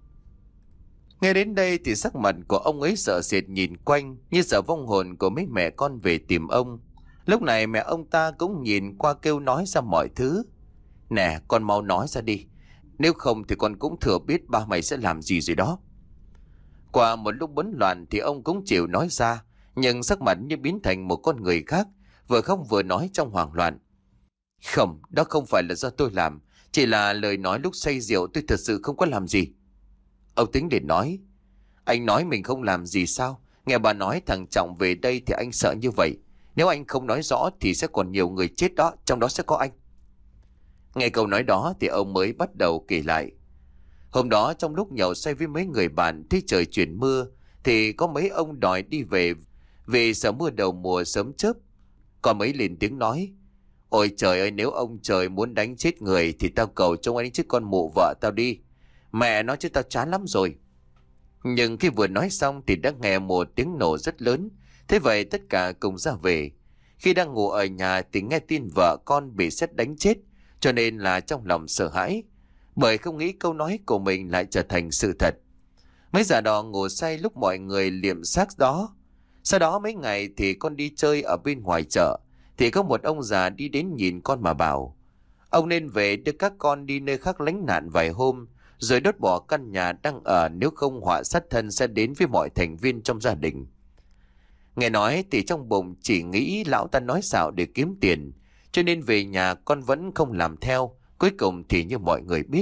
Nghe đến đây thì sắc mặt của ông ấy sợ sệt nhìn quanh, như sợ vong hồn của mấy mẹ con về tìm ông. Lúc này mẹ ông ta cũng nhìn qua kêu nói ra mọi thứ. Nè, con mau nói ra đi, nếu không thì con cũng thừa biết ba mày sẽ làm gì rồi đó. Qua một lúc bấn loạn thì ông cũng chịu nói ra, nhưng sắc mặt như biến thành một con người khác, vừa không vừa nói trong hoảng loạn. Không, đó không phải là do tôi làm, chỉ là lời nói lúc say rượu, tôi thật sự không có làm gì. Ông Tính để nói: Anh nói mình không làm gì sao? Nghe bà nói thằng Trọng về đây thì anh sợ như vậy. Nếu anh không nói rõ thì sẽ còn nhiều người chết đó, trong đó sẽ có anh. Nghe câu nói đó thì ông mới bắt đầu kể lại. Hôm đó trong lúc nhậu say với mấy người bạn, thấy trời chuyển mưa thì có mấy ông đòi đi về vì sợ mưa đầu mùa sớm chớp. Còn mấy lên tiếng nói: Ôi trời ơi, nếu ông trời muốn đánh chết người thì tao cầu trông anh chứ con mụ vợ tao đi. Mẹ nói chứ tao chán lắm rồi. Nhưng khi vừa nói xong thì đã nghe một tiếng nổ rất lớn. Thế vậy tất cả cùng ra về. Khi đang ngủ ở nhà thì nghe tin vợ con bị sét đánh chết, cho nên là trong lòng sợ hãi, bởi không nghĩ câu nói của mình lại trở thành sự thật. Mấy già đò ngủ say lúc mọi người liệm xác đó. Sau đó mấy ngày thì con đi chơi ở bên ngoài chợ, thì có một ông già đi đến nhìn con mà bảo: Ông nên về đưa các con đi nơi khác lánh nạn vài hôm, rồi đốt bỏ căn nhà đang ở, nếu không họa sát thân sẽ đến với mọi thành viên trong gia đình. Nghe nói thì trong bụng chỉ nghĩ lão ta nói xạo để kiếm tiền, cho nên về nhà con vẫn không làm theo, Cuối cùng thì như mọi người biết.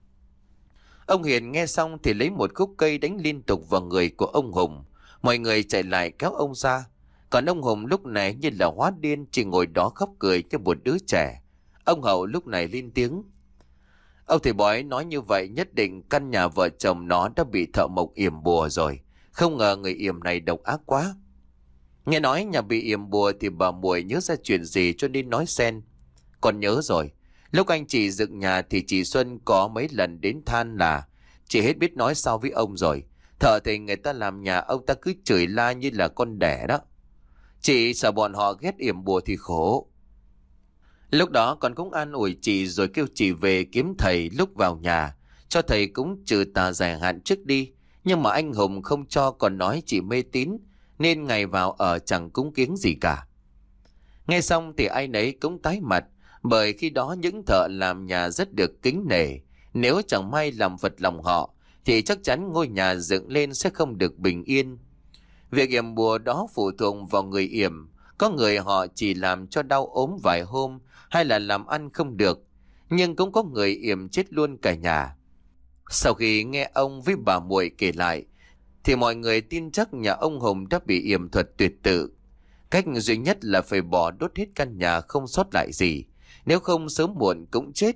Ông Hiền nghe xong thì lấy một khúc cây đánh liên tục vào người của ông Hùng. Mọi người chạy lại kéo ông ra. Còn ông Hùng lúc này như là hóa điên, chỉ ngồi đó khóc cười như một đứa trẻ. Ông Hậu lúc này lên tiếng: Ông thầy bói nói như vậy nhất định căn nhà vợ chồng nó đã bị thợ mộc yểm bùa rồi. Không ngờ người yểm này độc ác quá. Nghe nói nhà bị yểm bùa thì bà Muội nhớ ra chuyện gì cho nên nói xen: Con nhớ rồi. Lúc anh chị dựng nhà thì chị Xuân có mấy lần đến than là chị hết biết nói sao với ông rồi. Thợ thì người ta làm nhà ông ta cứ chửi la như là con đẻ đó. Chị sợ bọn họ ghét yểm bùa thì khổ. Lúc đó con cũng an ủi chị rồi kêu chị về kiếm thầy lúc vào nhà, cho thầy cũng trừ tà dài hạn trước đi. Nhưng mà anh Hùng không cho, còn nói chị mê tín nên ngày vào ở chẳng cúng kiếng gì cả. Nghe xong thì ai nấy cũng tái mặt, bởi khi đó những thợ làm nhà rất được kính nể. Nếu chẳng may làm phật lòng họ thì chắc chắn ngôi nhà dựng lên sẽ không được bình yên. Việc yểm bùa đó phụ thuộc vào người yểm. Có người họ chỉ làm cho đau ốm vài hôm hay là làm ăn không được, nhưng cũng có người yểm chết luôn cả nhà. Sau khi nghe ông với bà Muội kể lại thì mọi người tin chắc nhà ông Hùng đã bị yểm thuật tuyệt tự. Cách duy nhất là phải bỏ đốt hết căn nhà không sót lại gì, nếu không sớm muộn cũng chết.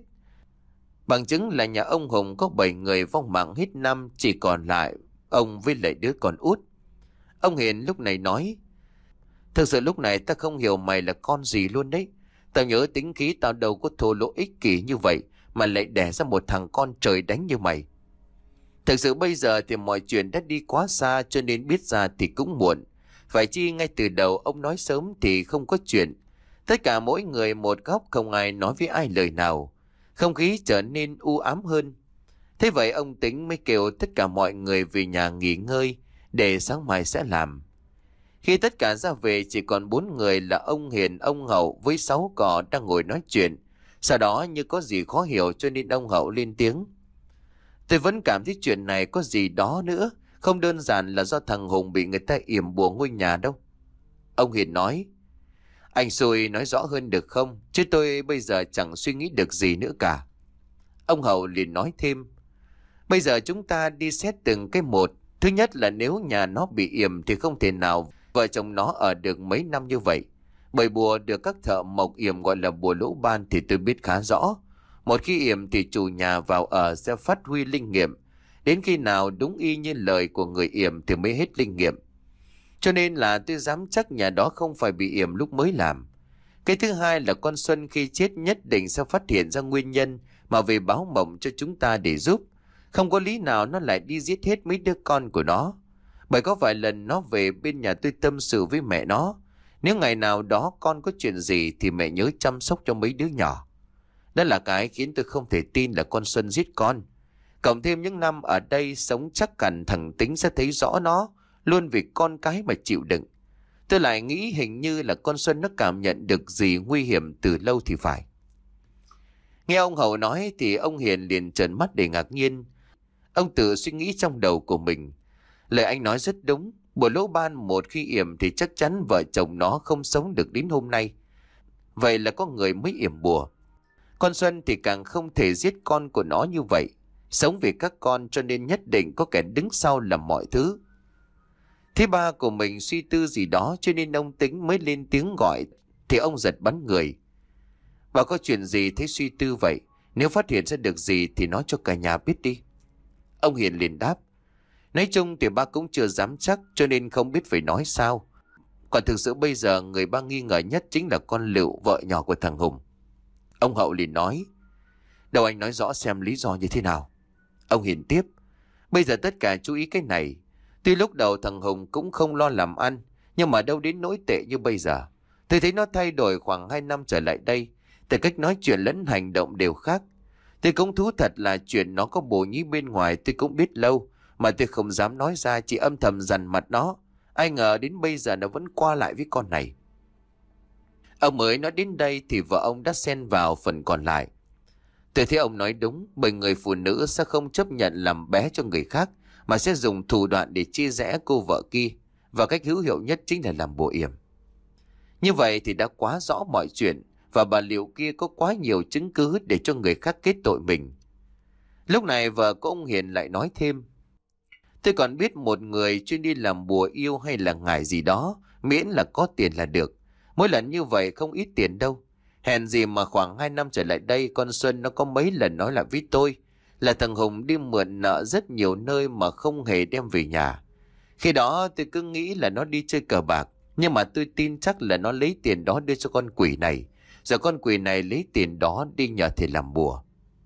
Bằng chứng là nhà ông Hùng có bảy người vong mạng hết năm, chỉ còn lại ông với lại đứa con út. Ông Hiền lúc này nói: Thực sự lúc này ta không hiểu mày là con gì luôn đấy. Tao nhớ tính khí tao đâu có thô lỗ ích kỷ như vậy mà lại đẻ ra một thằng con trời đánh như mày. Thực sự bây giờ thì mọi chuyện đã đi quá xa, cho nên biết ra thì cũng muộn. Phải chi ngay từ đầu ông nói sớm thì không có chuyện. Tất cả mỗi người một góc, không ai nói với ai lời nào. Không khí trở nên u ám hơn. Thế vậy ông Tính mới kêu tất cả mọi người về nhà nghỉ ngơi, để sáng mai sẽ làm. Khi tất cả ra về chỉ còn bốn người là ông Hiền, ông Hậu với sáu cò đang ngồi nói chuyện. Sau đó như có gì khó hiểu cho nên ông Hậu lên tiếng: Tôi vẫn cảm thấy chuyện này có gì đó nữa, không đơn giản là do thằng Hùng bị người ta yểm bùa ngôi nhà đâu. Ông Hiền nói: Anh xui nói rõ hơn được không, chứ tôi bây giờ chẳng suy nghĩ được gì nữa cả. Ông Hậu liền nói thêm: Bây giờ chúng ta đi xét từng cái một. Thứ nhất là nếu nhà nó bị yểm thì không thể nào vợ chồng nó ở được mấy năm như vậy. Bởi bùa được các thợ mộc yểm gọi là bùa lỗ ban thì tôi biết khá rõ. Một khi yểm thì chủ nhà vào ở sẽ phát huy linh nghiệm. Đến khi nào đúng y như lời của người yểm thì mới hết linh nghiệm. Cho nên là tôi dám chắc nhà đó không phải bị yểm lúc mới làm. Cái thứ hai là con Xuân khi chết nhất định sẽ phát hiện ra nguyên nhân mà về báo mộng cho chúng ta để giúp. Không có lý nào nó lại đi giết hết mấy đứa con của nó. Bởi có vài lần nó về bên nhà tôi tâm sự với mẹ nó. Nếu ngày nào đó con có chuyện gì thì mẹ nhớ chăm sóc cho mấy đứa nhỏ. Đó là cái khiến tôi không thể tin là con Xuân giết con. Cộng thêm những năm ở đây sống chắc cằn, thằng Tính sẽ thấy rõ nó luôn vì con cái mà chịu đựng. Tôi lại nghĩ hình như là con Xuân nó cảm nhận được gì nguy hiểm từ lâu thì phải. Nghe ông Hậu nói thì ông Hiền liền trợn mắt để ngạc nhiên. Ông tự suy nghĩ trong đầu của mình. Lời anh nói rất đúng. Bùa lỗ ban một khi yểm thì chắc chắn vợ chồng nó không sống được đến hôm nay. Vậy là có người mới yểm bùa. Con Xuân thì càng không thể giết con của nó như vậy. Sống vì các con cho nên nhất định có kẻ đứng sau làm mọi thứ. Thế ba của mình suy tư gì đó cho nên ông Tính mới lên tiếng gọi. Thì ông giật bắn người. Bà có chuyện gì thế suy tư vậy? Nếu phát hiện ra được gì thì nói cho cả nhà biết đi. Ông Hiền liền đáp: Nói chung thì ba cũng chưa dám chắc, cho nên không biết phải nói sao. Còn thực sự bây giờ người ba nghi ngờ nhất chính là con Lựu, vợ nhỏ của thằng Hùng. Ông Hậu liền nói: Đâu anh nói rõ xem lý do như thế nào. Ông Hiền tiếp: Bây giờ tất cả chú ý cái này. Tuy lúc đầu thằng Hùng cũng không lo làm ăn, nhưng mà đâu đến nỗi tệ như bây giờ. Tôi thấy nó thay đổi khoảng hai năm trở lại đây. Từ cách nói chuyện lẫn hành động đều khác. Tôi cũng thú thật là chuyện nó có bồ nhí bên ngoài tôi cũng biết lâu, mà tôi không dám nói ra, chỉ âm thầm dằn mặt nó. Ai ngờ đến bây giờ nó vẫn qua lại với con này. Ông mới nói đến đây thì vợ ông đã xen vào phần còn lại. Tôi thấy ông nói đúng, bởi người phụ nữ sẽ không chấp nhận làm bé cho người khác, mà sẽ dùng thủ đoạn để chia rẽ cô vợ kia. Và cách hữu hiệu nhất chính là làm bùa yểm. Như vậy thì đã quá rõ mọi chuyện. và bà Liệu kia có quá nhiều chứng cứ để cho người khác kết tội mình. Lúc này vợ của ông Hiền lại nói thêm: tôi còn biết một người chuyên đi làm bùa yêu hay là ngải gì đó, miễn là có tiền là được. Mỗi lần như vậy không ít tiền đâu. Hèn gì mà khoảng hai năm trở lại đây, con Xuân nó có mấy lần nói lại với tôi là thằng Hùng đi mượn nợ rất nhiều nơi mà không hề đem về nhà. Khi đó tôi cứ nghĩ là nó đi chơi cờ bạc, nhưng mà tôi tin chắc là nó lấy tiền đó đưa cho con quỷ này, rồi con quỷ này lấy tiền đó đi nhờ thầy làm bùa.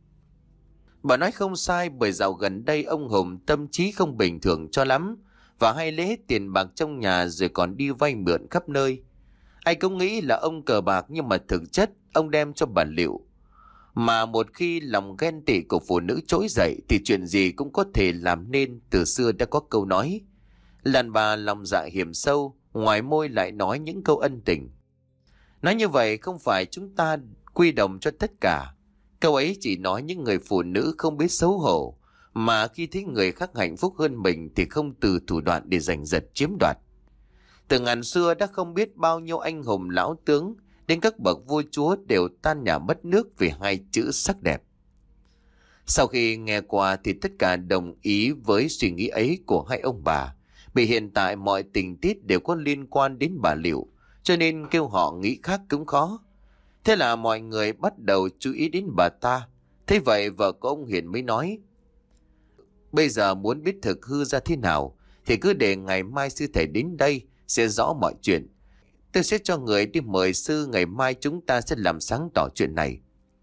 Bà nói không sai, bởi dạo gần đây ông Hùng tâm trí không bình thường cho lắm, và hay lấy hết tiền bạc trong nhà rồi còn đi vay mượn khắp nơi. Ai cũng nghĩ là ông cờ bạc, nhưng mà thực chất ông đem cho bà Liệu. Mà một khi lòng ghen tị của phụ nữ trỗi dậy thì chuyện gì cũng có thể làm nên. Từ xưa đã có câu nói: đàn bà lòng dạ hiểm sâu, ngoài môi lại nói những câu ân tình. Nói như vậy không phải chúng ta quy đồng cho tất cả. Câu ấy chỉ nói những người phụ nữ không biết xấu hổ, mà khi thấy người khác hạnh phúc hơn mình thì không từ thủ đoạn để giành giật chiếm đoạt. Từ ngàn xưa đã không biết bao nhiêu anh hùng lão tướng đến các bậc vua chúa đều tan nhà mất nước vì hai chữ sắc đẹp. Sau khi nghe qua thì tất cả đồng ý với suy nghĩ ấy của hai ông bà. Vì hiện tại mọi tình tiết đều có liên quan đến bà Liệu, cho nên kêu họ nghĩ khác cũng khó. Thế là mọi người bắt đầu chú ý đến bà ta. Thế vậy vợ của ông Hiền mới nói: bây giờ muốn biết thực hư ra thế nào thì cứ để ngày mai sư thầy đến đây sẽ rõ mọi chuyện. Tôi sẽ cho người đi mời sư, ngày mai chúng ta sẽ làm sáng tỏ chuyện này.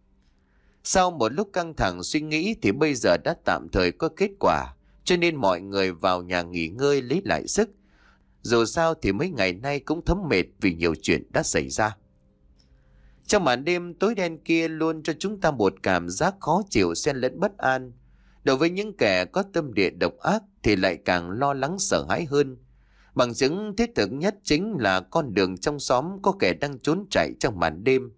Sau một lúc căng thẳng suy nghĩ thì bây giờ đã tạm thời có kết quả, cho nên mọi người vào nhà nghỉ ngơi lấy lại sức. Dù sao thì mấy ngày nay cũng thấm mệt vì nhiều chuyện đã xảy ra. Trong màn đêm tối đen kia luôn cho chúng ta một cảm giác khó chịu xen lẫn bất an. Đối với những kẻ có tâm địa độc ác thì lại càng lo lắng sợ hãi hơn. Bằng chứng thiết thực nhất chính là con đường trong xóm có kẻ đang trốn chạy trong màn đêm.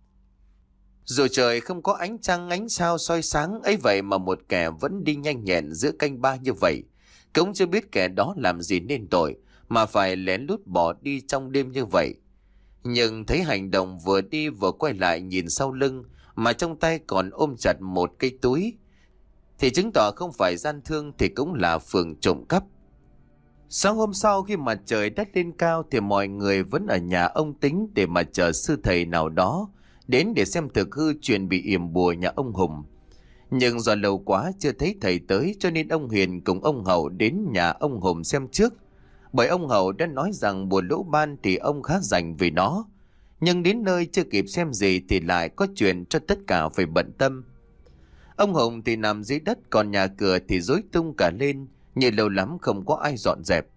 Dù trời không có ánh trăng ánh sao soi sáng ấy vậy mà một kẻ vẫn đi nhanh nhẹn giữa canh ba như vậy. Cũng chưa biết kẻ đó làm gì nên tội mà phải lén lút bỏ đi trong đêm như vậy. Nhưng thấy hành động vừa đi vừa quay lại nhìn sau lưng mà trong tay còn ôm chặt một cây túi thì chứng tỏ không phải gian thương thì cũng là phường trộm cắp. Sáng hôm sau khi mặt trời đã lên cao thì mọi người vẫn ở nhà ông Tính để mà chờ sư thầy nào đó đến để xem thực hư chuyện bị yểm bùa nhà ông Hùng. Nhưng do lâu quá chưa thấy thầy tới cho nên ông Hiền cùng ông Hậu đến nhà ông Hùng xem trước. Bởi ông Hậu đã nói rằng bùa lỗ ban thì ông khá rành về nó. Nhưng đến nơi chưa kịp xem gì thì lại có chuyện cho tất cả phải bận tâm. Ông Hùng thì nằm dưới đất, còn nhà cửa thì rối tung cả lên, như lâu lắm không có ai dọn dẹp.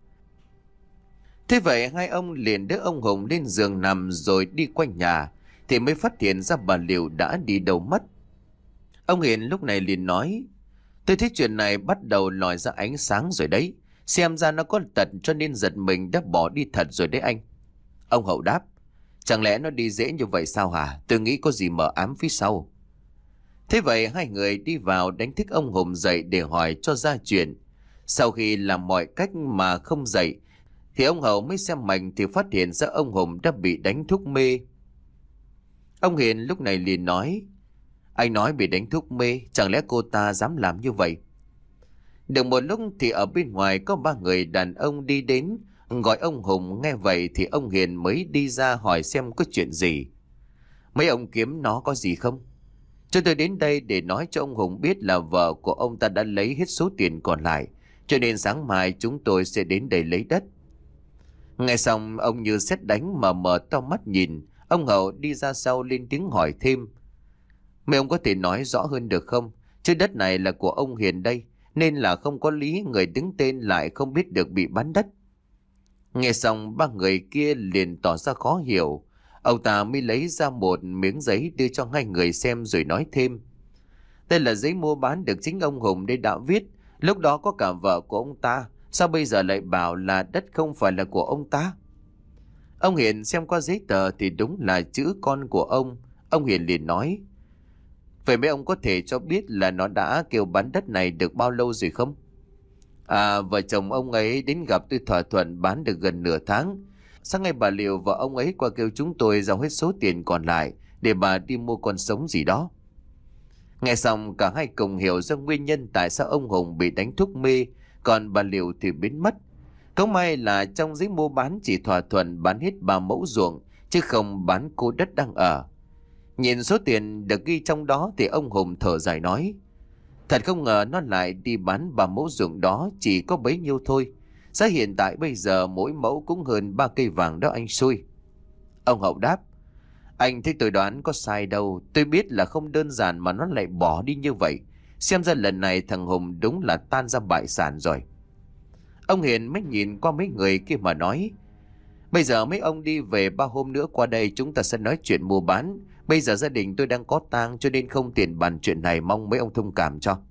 Thế vậy hai ông liền đỡ ông Hùng lên giường nằm rồi đi quanh nhà thì mới phát hiện ra bà Liệu đã đi đâu mất. Ông Hiền lúc này liền nói: tôi thấy chuyện này bắt đầu lòi ra ánh sáng rồi đấy. Xem ra nó có tật cho nên giật mình đã bỏ đi thật rồi đấy anh. Ông Hậu đáp: chẳng lẽ nó đi dễ như vậy sao hả? Tôi nghĩ có gì mờ ám phía sau. Thế vậy hai người đi vào đánh thức ông Hùng dậy để hỏi cho ra chuyện. Sau khi làm mọi cách mà không dậy thì ông Hậu mới xem mảnh thì phát hiện ra ông Hùng đã bị đánh thuốc mê. Ông Hiền lúc này liền nói: anh nói bị đánh thuốc mê, chẳng lẽ cô ta dám làm như vậy? Được một lúc thì ở bên ngoài có ba người đàn ông đi đến gọi ông Hùng. Nghe vậy thì ông Hiền mới đi ra hỏi xem có chuyện gì. Mấy ông kiếm nó có gì không? Cho tôi đến đây để nói cho ông Hùng biết là vợ của ông ta đã lấy hết số tiền còn lại, cho nên sáng mai chúng tôi sẽ đến đây lấy đất. Nghe xong ông như sét đánh mà mở to mắt nhìn. Ông Hậu đi ra sau lên tiếng hỏi thêm: mấy ông có thể nói rõ hơn được không? Chứ đất này là của ông Hiền đây, nên là không có lý người đứng tên lại không biết được bị bán đất. Nghe xong ba người kia liền tỏ ra khó hiểu. Ông ta mới lấy ra một miếng giấy đưa cho hai người xem rồi nói thêm: đây là giấy mua bán được chính ông Hùng đây đã viết. Lúc đó có cả vợ của ông ta, sao bây giờ lại bảo là đất không phải là của ông ta? Ông Hiền xem qua giấy tờ thì đúng là chữ con của ông. Ông Hiền liền nói: vậy mấy ông có thể cho biết là nó đã kêu bán đất này được bao lâu rồi không? À, vợ chồng ông ấy đến gặp tôi thỏa thuận bán được gần nửa tháng. Sáng ngày bà Liệu và ông ấy qua kêu chúng tôi giao hết số tiền còn lại để bà đi mua con sống gì đó. Nghe xong cả hai cùng hiểu ra nguyên nhân tại sao ông Hùng bị đánh thuốc mê, còn bà Liễu thì biến mất. Không may là trong giấy mua bán chỉ thỏa thuận bán hết ba mẫu ruộng, chứ không bán cô đất đang ở. Nhìn số tiền được ghi trong đó thì ông Hùng thở dài nói: thật không ngờ nó lại đi bán ba mẫu ruộng đó chỉ có bấy nhiêu thôi. Giá hiện tại bây giờ mỗi mẫu cũng hơn ba cây vàng đó anh xui. Ông Hậu đáp: anh thấy tôi đoán có sai đâu. Tôi biết là không đơn giản mà nó lại bỏ đi như vậy. Xem ra lần này thằng Hùng đúng là tan ra bại sản rồi. Ông Hiền mới nhìn qua mấy người kia mà nói: bây giờ mấy ông đi về, ba hôm nữa qua đây chúng ta sẽ nói chuyện mua bán. Bây giờ gia đình tôi đang có tang cho nên không tiền bàn chuyện này, mong mấy ông thông cảm cho.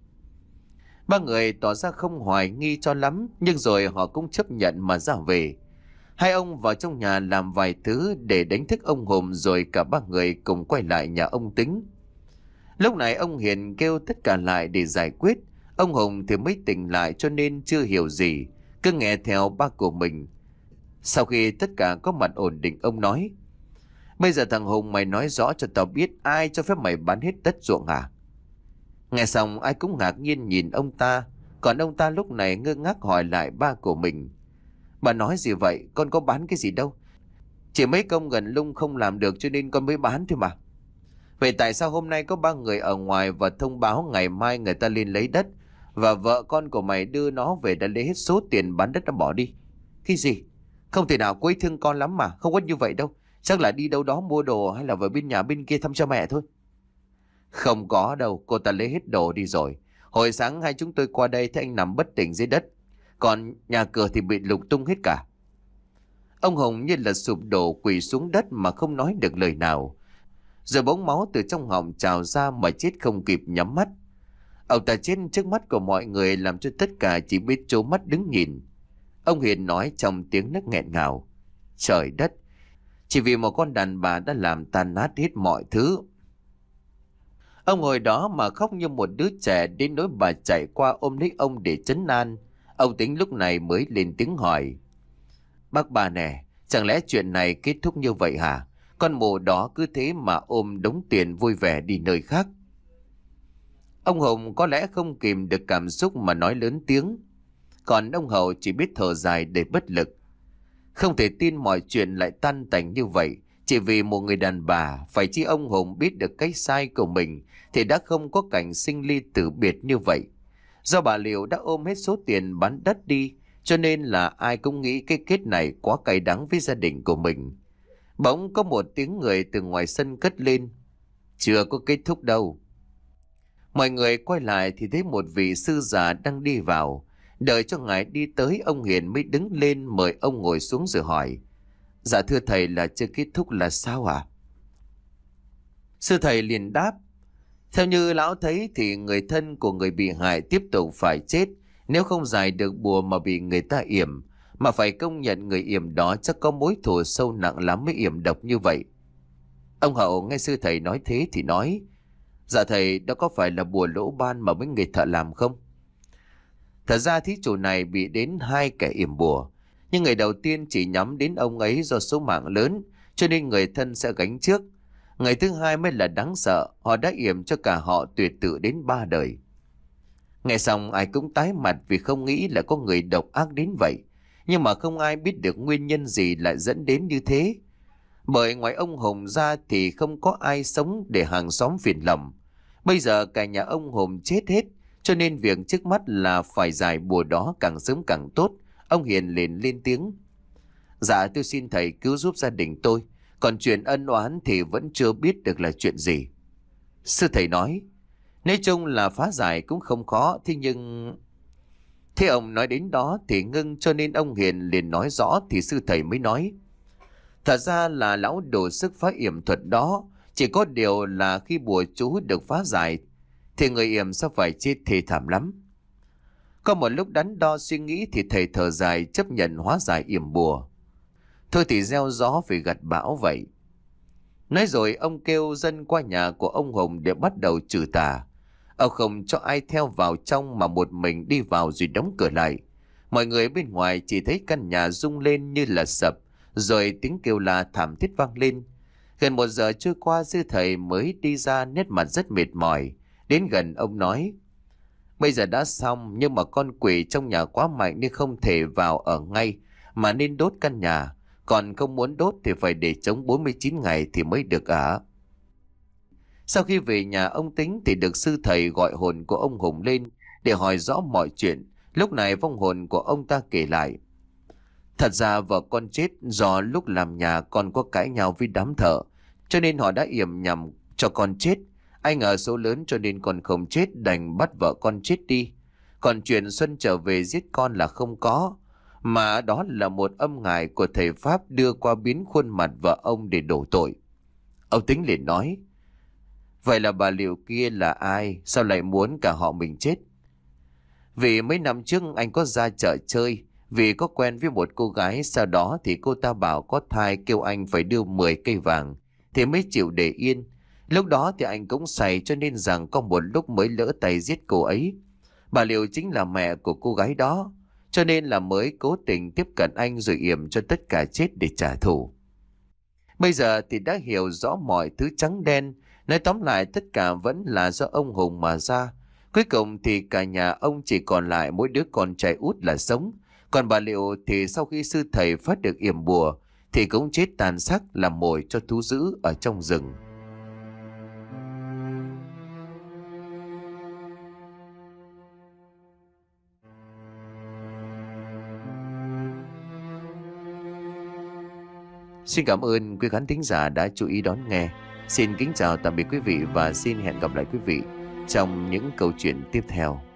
Ba người tỏ ra không hoài nghi cho lắm, nhưng rồi họ cũng chấp nhận mà ra về. Hai ông vào trong nhà làm vài thứ để đánh thức ông Hùng, rồi cả ba người cùng quay lại nhà ông Tính. Lúc này ông Hiền kêu tất cả lại để giải quyết. Ông Hùng thì mới tỉnh lại cho nên chưa hiểu gì, cứ nghe theo ba của mình. Sau khi tất cả có mặt ổn định, ông nói: bây giờ thằng Hùng, mày nói rõ cho tao biết ai cho phép mày bán hết đất ruộng hả? Nghe xong ai cũng ngạc nhiên nhìn ông ta, còn ông ta lúc này ngơ ngác hỏi lại ba của mình: bà nói gì vậy? Con có bán cái gì đâu. Chỉ mấy công gần lung không làm được cho nên con mới bán thôi mà. Vậy tại sao hôm nay có ba người ở ngoài và thông báo ngày mai người ta lên lấy đất, và vợ con của mày đưa nó về đã lấy hết số tiền bán đất đã bỏ đi? Cái gì? Không thể nào, cô ấy thương con lắm mà. Không có như vậy đâu. Chắc là đi đâu đó mua đồ hay là vào bên nhà bên kia thăm cha mẹ thôi. Không có đâu, cô ta lấy hết đồ đi rồi. Hồi sáng hai chúng tôi qua đây thấy anh nằm bất tỉnh dưới đất, còn nhà cửa thì bị lục tung hết cả. Ông Hùng như là sụp đổ quỳ xuống đất mà không nói được lời nào. Rồi bỗng máu từ trong họng trào ra mà chết không kịp nhắm mắt. Ông ta chết trước mắt của mọi người làm cho tất cả chỉ biết trố mắt đứng nhìn. Ông Hiền nói trong tiếng nấc nghẹn ngào: trời đất, chỉ vì một con đàn bà đã làm tan nát hết mọi thứ. Ông ngồi đó mà khóc như một đứa trẻ, đến nỗi bà chạy qua ôm lấy ông để trấn an. Ông Tính lúc này mới lên tiếng hỏi: bác bà nè, chẳng lẽ chuyện này kết thúc như vậy hả? Con mụ đó cứ thế mà ôm đống tiền vui vẻ đi nơi khác. Ông Hùng có lẽ không kìm được cảm xúc mà nói lớn tiếng, còn ông Hậu chỉ biết thở dài để bất lực. Không thể tin mọi chuyện lại tan tành như vậy, chỉ vì một người đàn bà. Phải chi ông Hùng biết được cái sai của mình thì đã không có cảnh sinh ly tử biệt như vậy. Do bà Liễu đã ôm hết số tiền bán đất đi, cho nên là ai cũng nghĩ cái kết này quá cay đắng với gia đình của mình. Bỗng có một tiếng người từ ngoài sân cất lên: chưa có kết thúc đâu. Mọi người quay lại thì thấy một vị sư già đang đi vào. Đợi cho ngài đi tới, ông Hiền mới đứng lên mời ông ngồi xuống rồi hỏi: dạ thưa thầy, là chưa kết thúc là sao ạ? À? Sư thầy liền đáp: theo như lão thấy thì người thân của người bị hại tiếp tục phải chết, nếu không giải được bùa mà bị người ta yểm. Mà phải công nhận người yểm đó chắc có mối thù sâu nặng lắm mới yểm độc như vậy. Ông Hậu nghe sư thầy nói thế thì nói: dạ thầy, đó có phải là bùa lỗ ban mà mấy người thợ làm không? Thật ra thí chủ này bị đến hai kẻ yểm bùa, nhưng người đầu tiên chỉ nhắm đến ông ấy do số mạng lớn, cho nên người thân sẽ gánh trước. Người thứ hai mới là đáng sợ, họ đã yểm cho cả họ tuyệt tự đến ba đời. Nghe xong ai cũng tái mặt vì không nghĩ là có người độc ác đến vậy. Nhưng mà không ai biết được nguyên nhân gì lại dẫn đến như thế. Bởi ngoài ông Hùng ra thì không có ai sống để hàng xóm phiền lòng. Bây giờ cả nhà ông Hùng chết hết, cho nên việc trước mắt là phải giải bùa đó càng sớm càng tốt. Ông Hiền liền lên tiếng: dạ tôi xin thầy cứu giúp gia đình tôi, còn chuyện ân oán thì vẫn chưa biết được là chuyện gì. Sư thầy nói: nói chung là phá giải cũng không khó, thế nhưng... Thế ông nói đến đó thì ngưng, cho nên ông Hiền liền nói rõ thì sư thầy mới nói: thật ra là lão đổ sức phá yểm thuật đó, chỉ có điều là khi bùa chú được phá giải thì người yểm sẽ phải chết thê thảm lắm. Có một lúc đắn đo suy nghĩ thì thầy thở dài chấp nhận hóa giải yểm bùa. Thôi thì gieo gió phải gặt bão vậy. Nói rồi ông kêu dân qua nhà của ông Hùng để bắt đầu trừ tà. Ông không cho ai theo vào trong mà một mình đi vào rồi đóng cửa lại. Mọi người bên ngoài chỉ thấy căn nhà rung lên như là sập, rồi tiếng kêu la thảm thiết vang lên. Gần một giờ trôi qua, sư thầy mới đi ra, nét mặt rất mệt mỏi. Đến gần ông nói: bây giờ đã xong, nhưng mà con quỷ trong nhà quá mạnh nên không thể vào ở ngay, mà nên đốt căn nhà. Còn không muốn đốt thì phải để trống bốn mươi chín ngày thì mới được ở. Sau khi về nhà ông Tính thì được sư thầy gọi hồn của ông Hùng lên để hỏi rõ mọi chuyện. Lúc này vong hồn của ông ta kể lại: thật ra vợ con chết do lúc làm nhà con có cãi nhau với đám thợ, cho nên họ đã yểm nhằm cho con chết. Anh ở số lớn cho nên con không chết, đành bắt vợ con chết đi. Còn chuyện Xuân trở về giết con là không có, mà đó là một âm ngài của thầy Pháp đưa qua biến khuôn mặt vợ ông để đổ tội. Ông Tính liền nói: vậy là bà Liệu kia là ai, sao lại muốn cả họ mình chết? Vì mấy năm trước anh có ra chợ chơi, vì có quen với một cô gái, sau đó thì cô ta bảo có thai, kêu anh phải đưa mười cây vàng thì mới chịu để yên. Lúc đó thì anh cũng say, cho nên rằng có một lúc mới lỡ tay giết cô ấy. Bà Liệu chính là mẹ của cô gái đó, cho nên là mới cố tình tiếp cận anh rồi yểm cho tất cả chết để trả thù. Bây giờ thì đã hiểu rõ mọi thứ trắng đen. Nói tóm lại, tất cả vẫn là do ông Hùng mà ra. Cuối cùng thì cả nhà ông chỉ còn lại mỗi đứa con trai út là sống. Còn bà Liệu thì sau khi sư thầy phát được yểm bùa thì cũng chết tàn xác làm mồi cho thú dữ ở trong rừng. Xin cảm ơn quý khán thính giả đã chú ý đón nghe. Xin kính chào tạm biệt quý vị và xin hẹn gặp lại quý vị trong những câu chuyện tiếp theo.